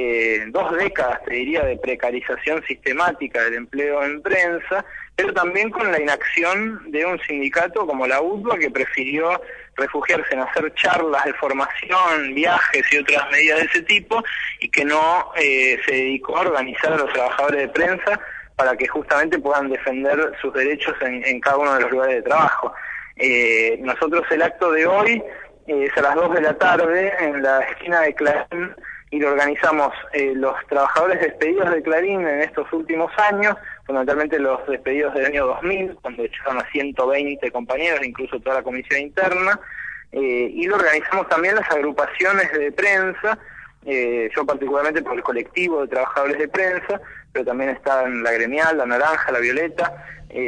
2 décadas, te diría, de precarización sistemática del empleo en prensa, pero también con la inacción de un sindicato como la UTBA, que prefirió refugiarse en hacer charlas de formación, viajes y otras medidas de ese tipo, y que no se dedicó a organizar a los trabajadores de prensa para que justamente puedan defender sus derechos en cada uno de los lugares de trabajo. Nosotros el acto de hoy es a las 2 de la tarde en la esquina de Clarín, y lo organizamos los trabajadores despedidos de Clarín en estos últimos años, fundamentalmente los despedidos del año 2000, cuando echaron a 120 compañeros, incluso toda la comisión interna, y lo organizamos también las agrupaciones de prensa, yo particularmente por el colectivo de trabajadores de prensa, pero también están la gremial, la naranja, la violeta,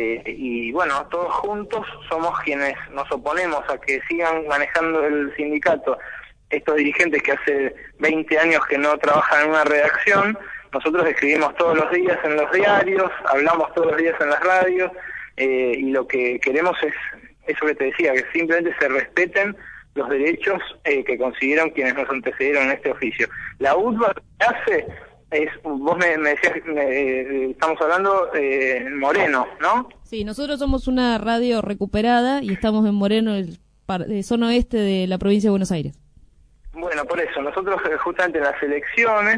y bueno, todos juntos somos quienes nos oponemos a que sigan manejando el sindicato estos dirigentes que hace 20 años que no trabajan en una redacción. Nosotros escribimos todos los días en los diarios, hablamos todos los días en las radios, y lo que queremos es eso que te decía, que simplemente se respeten los derechos que consiguieron quienes nos antecedieron en este oficio. La UTBA lo que hace es, vos me decías, estamos hablando en Moreno, ¿no? Sí, nosotros somos una radio recuperada y estamos en Moreno, zona oeste de la provincia de Buenos Aires. Bueno, por eso, nosotros justamente en las elecciones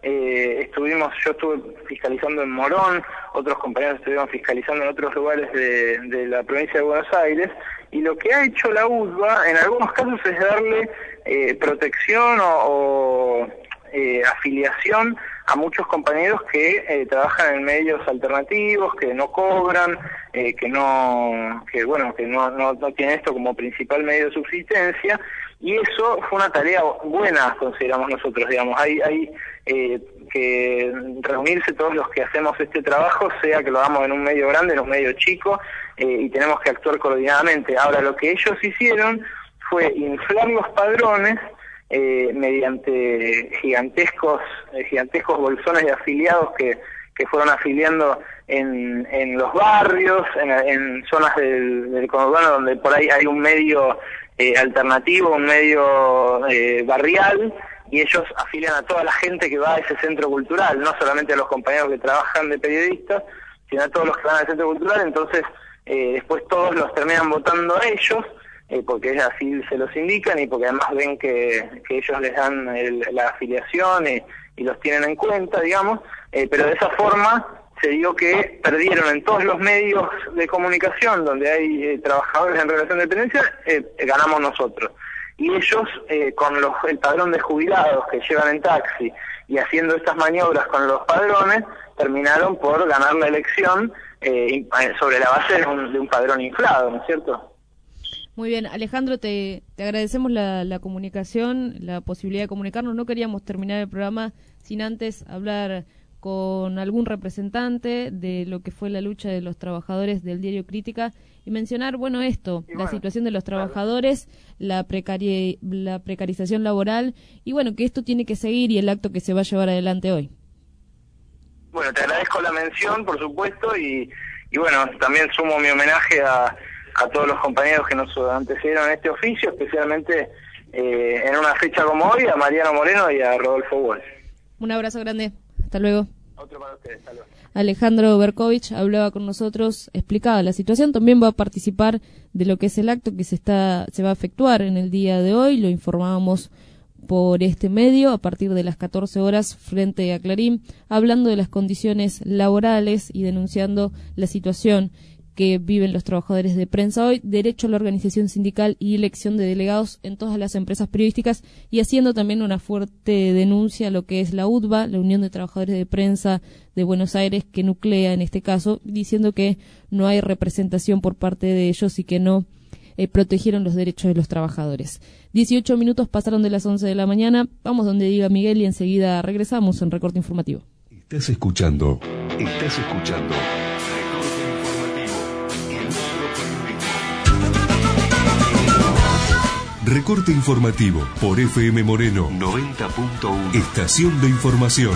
yo estuve fiscalizando en Morón, otros compañeros estuvieron fiscalizando en otros lugares de la provincia de Buenos Aires, y lo que ha hecho la UTBA en algunos casos es darle protección o afiliación a muchos compañeros que trabajan en medios alternativos, que no cobran, que no tienen esto como principal medio de subsistencia, y eso fue una tarea buena, consideramos nosotros, digamos. Hay que reunirse todos los que hacemos este trabajo, sea que lo hagamos en un medio grande, en un medio chico, y tenemos que actuar coordinadamente. Ahora, lo que ellos hicieron fue inflar los padrones mediante gigantescos bolsones de afiliados que fueron afiliando en los barrios, en zonas del conurbano donde por ahí hay un medio alternativo, un medio barrial, y ellos afilian a toda la gente que va a ese centro cultural, no solamente a los compañeros que trabajan de periodistas, sino a todos los que van al centro cultural. Entonces después todos los terminan votando a ellos, porque así se los indican y porque además ven que ellos les dan la afiliación y los tienen en cuenta, digamos, pero de esa forma se dio que perdieron en todos los medios de comunicación donde hay trabajadores en relación de dependencia, ganamos nosotros. Y ellos, con el padrón de jubilados que llevan en taxi y haciendo estas maniobras con los padrones, terminaron por ganar la elección sobre la base de un padrón inflado, ¿no es cierto? Muy bien, Alejandro, te agradecemos la comunicación, la posibilidad de comunicarnos. No queríamos terminar el programa sin antes hablar con algún representante de lo que fue la lucha de los trabajadores del diario Crítica y mencionar, la situación de los trabajadores, la precarización laboral y que esto tiene que seguir y el acto que se va a llevar adelante hoy. Bueno, te agradezco la mención, por supuesto, y también sumo mi homenaje a todos los compañeros que nos antecedieron en este oficio, especialmente en una fecha como hoy, a Mariano Moreno y a Rodolfo Walsh. Un abrazo grande. Hasta luego. Otro para ustedes. Hasta luego. Alejandro Berkovich hablaba con nosotros, explicaba la situación, también va a participar de lo que es el acto que se va a efectuar en el día de hoy, lo informábamos por este medio a partir de las 14 horas frente a Clarín, hablando de las condiciones laborales y denunciando la situación que viven los trabajadores de prensa hoy, derecho a la organización sindical y elección de delegados en todas las empresas periodísticas y haciendo también una fuerte denuncia a lo que es la UTBA, la Unión de Trabajadores de Prensa de Buenos Aires, que nuclea en este caso, diciendo que no hay representación por parte de ellos y que no protegieron los derechos de los trabajadores. 18 minutos pasaron de las 11 de la mañana, vamos donde diga Miguel y enseguida regresamos en Recorte Informativo. Estás escuchando Recorte Informativo por FM Moreno 90.1. Estación de información.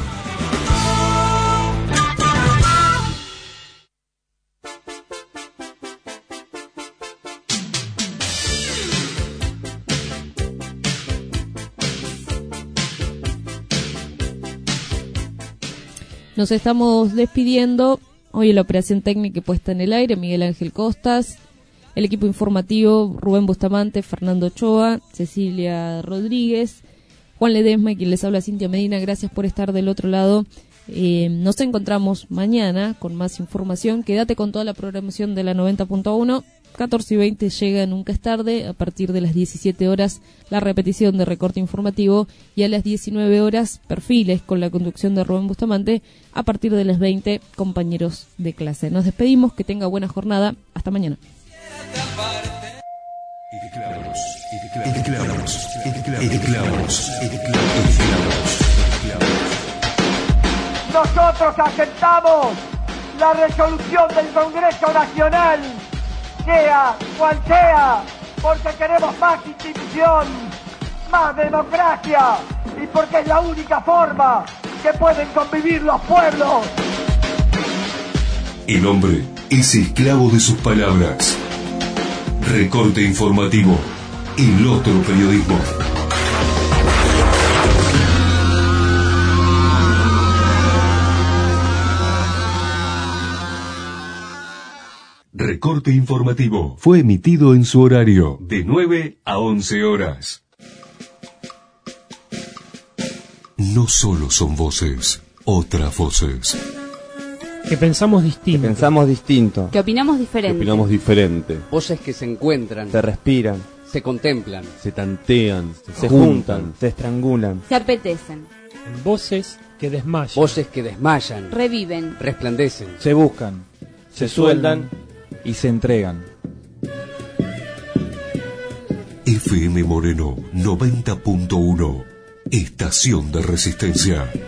Nos estamos despidiendo. Hoy en la operación técnica puesta en el aire, Miguel Ángel Costas. El equipo informativo, Rubén Bustamante, Fernando Ochoa, Cecilia Rodríguez, Juan Ledesma y quien les habla, Cintia Medina. Gracias por estar del otro lado. Nos encontramos mañana con más información. Quédate con toda la programación de la 90.1. 14:20 llega Nunca es tarde. A partir de las 17 horas, la repetición de Recorte Informativo. Y a las 19 horas, Perfiles con la conducción de Rubén Bustamante. A partir de las 20, compañeros de clase. Nos despedimos. Que tenga buena jornada. Hasta mañana. Nosotros aceptamos la resolución del Congreso Nacional, sea cual sea, porque queremos más institución, más democracia y porque es la única forma que pueden convivir los pueblos. El hombre es esclavo de sus palabras. Recorte informativo. El otro periodismo. Recorte informativo fue emitido en su horario de 9 a 11 horas. No solo son voces, otras voces. Que pensamos distinto. Que opinamos diferente. Voces que se encuentran, Se respiran, se contemplan, se tantean, se juntan, se estrangulan. Se apetecen. En voces que desmayan. voces que desmayan, Reviven. resplandecen. Se buscan, se sueldan y se entregan. FM Moreno 90.1. Estación de Resistencia.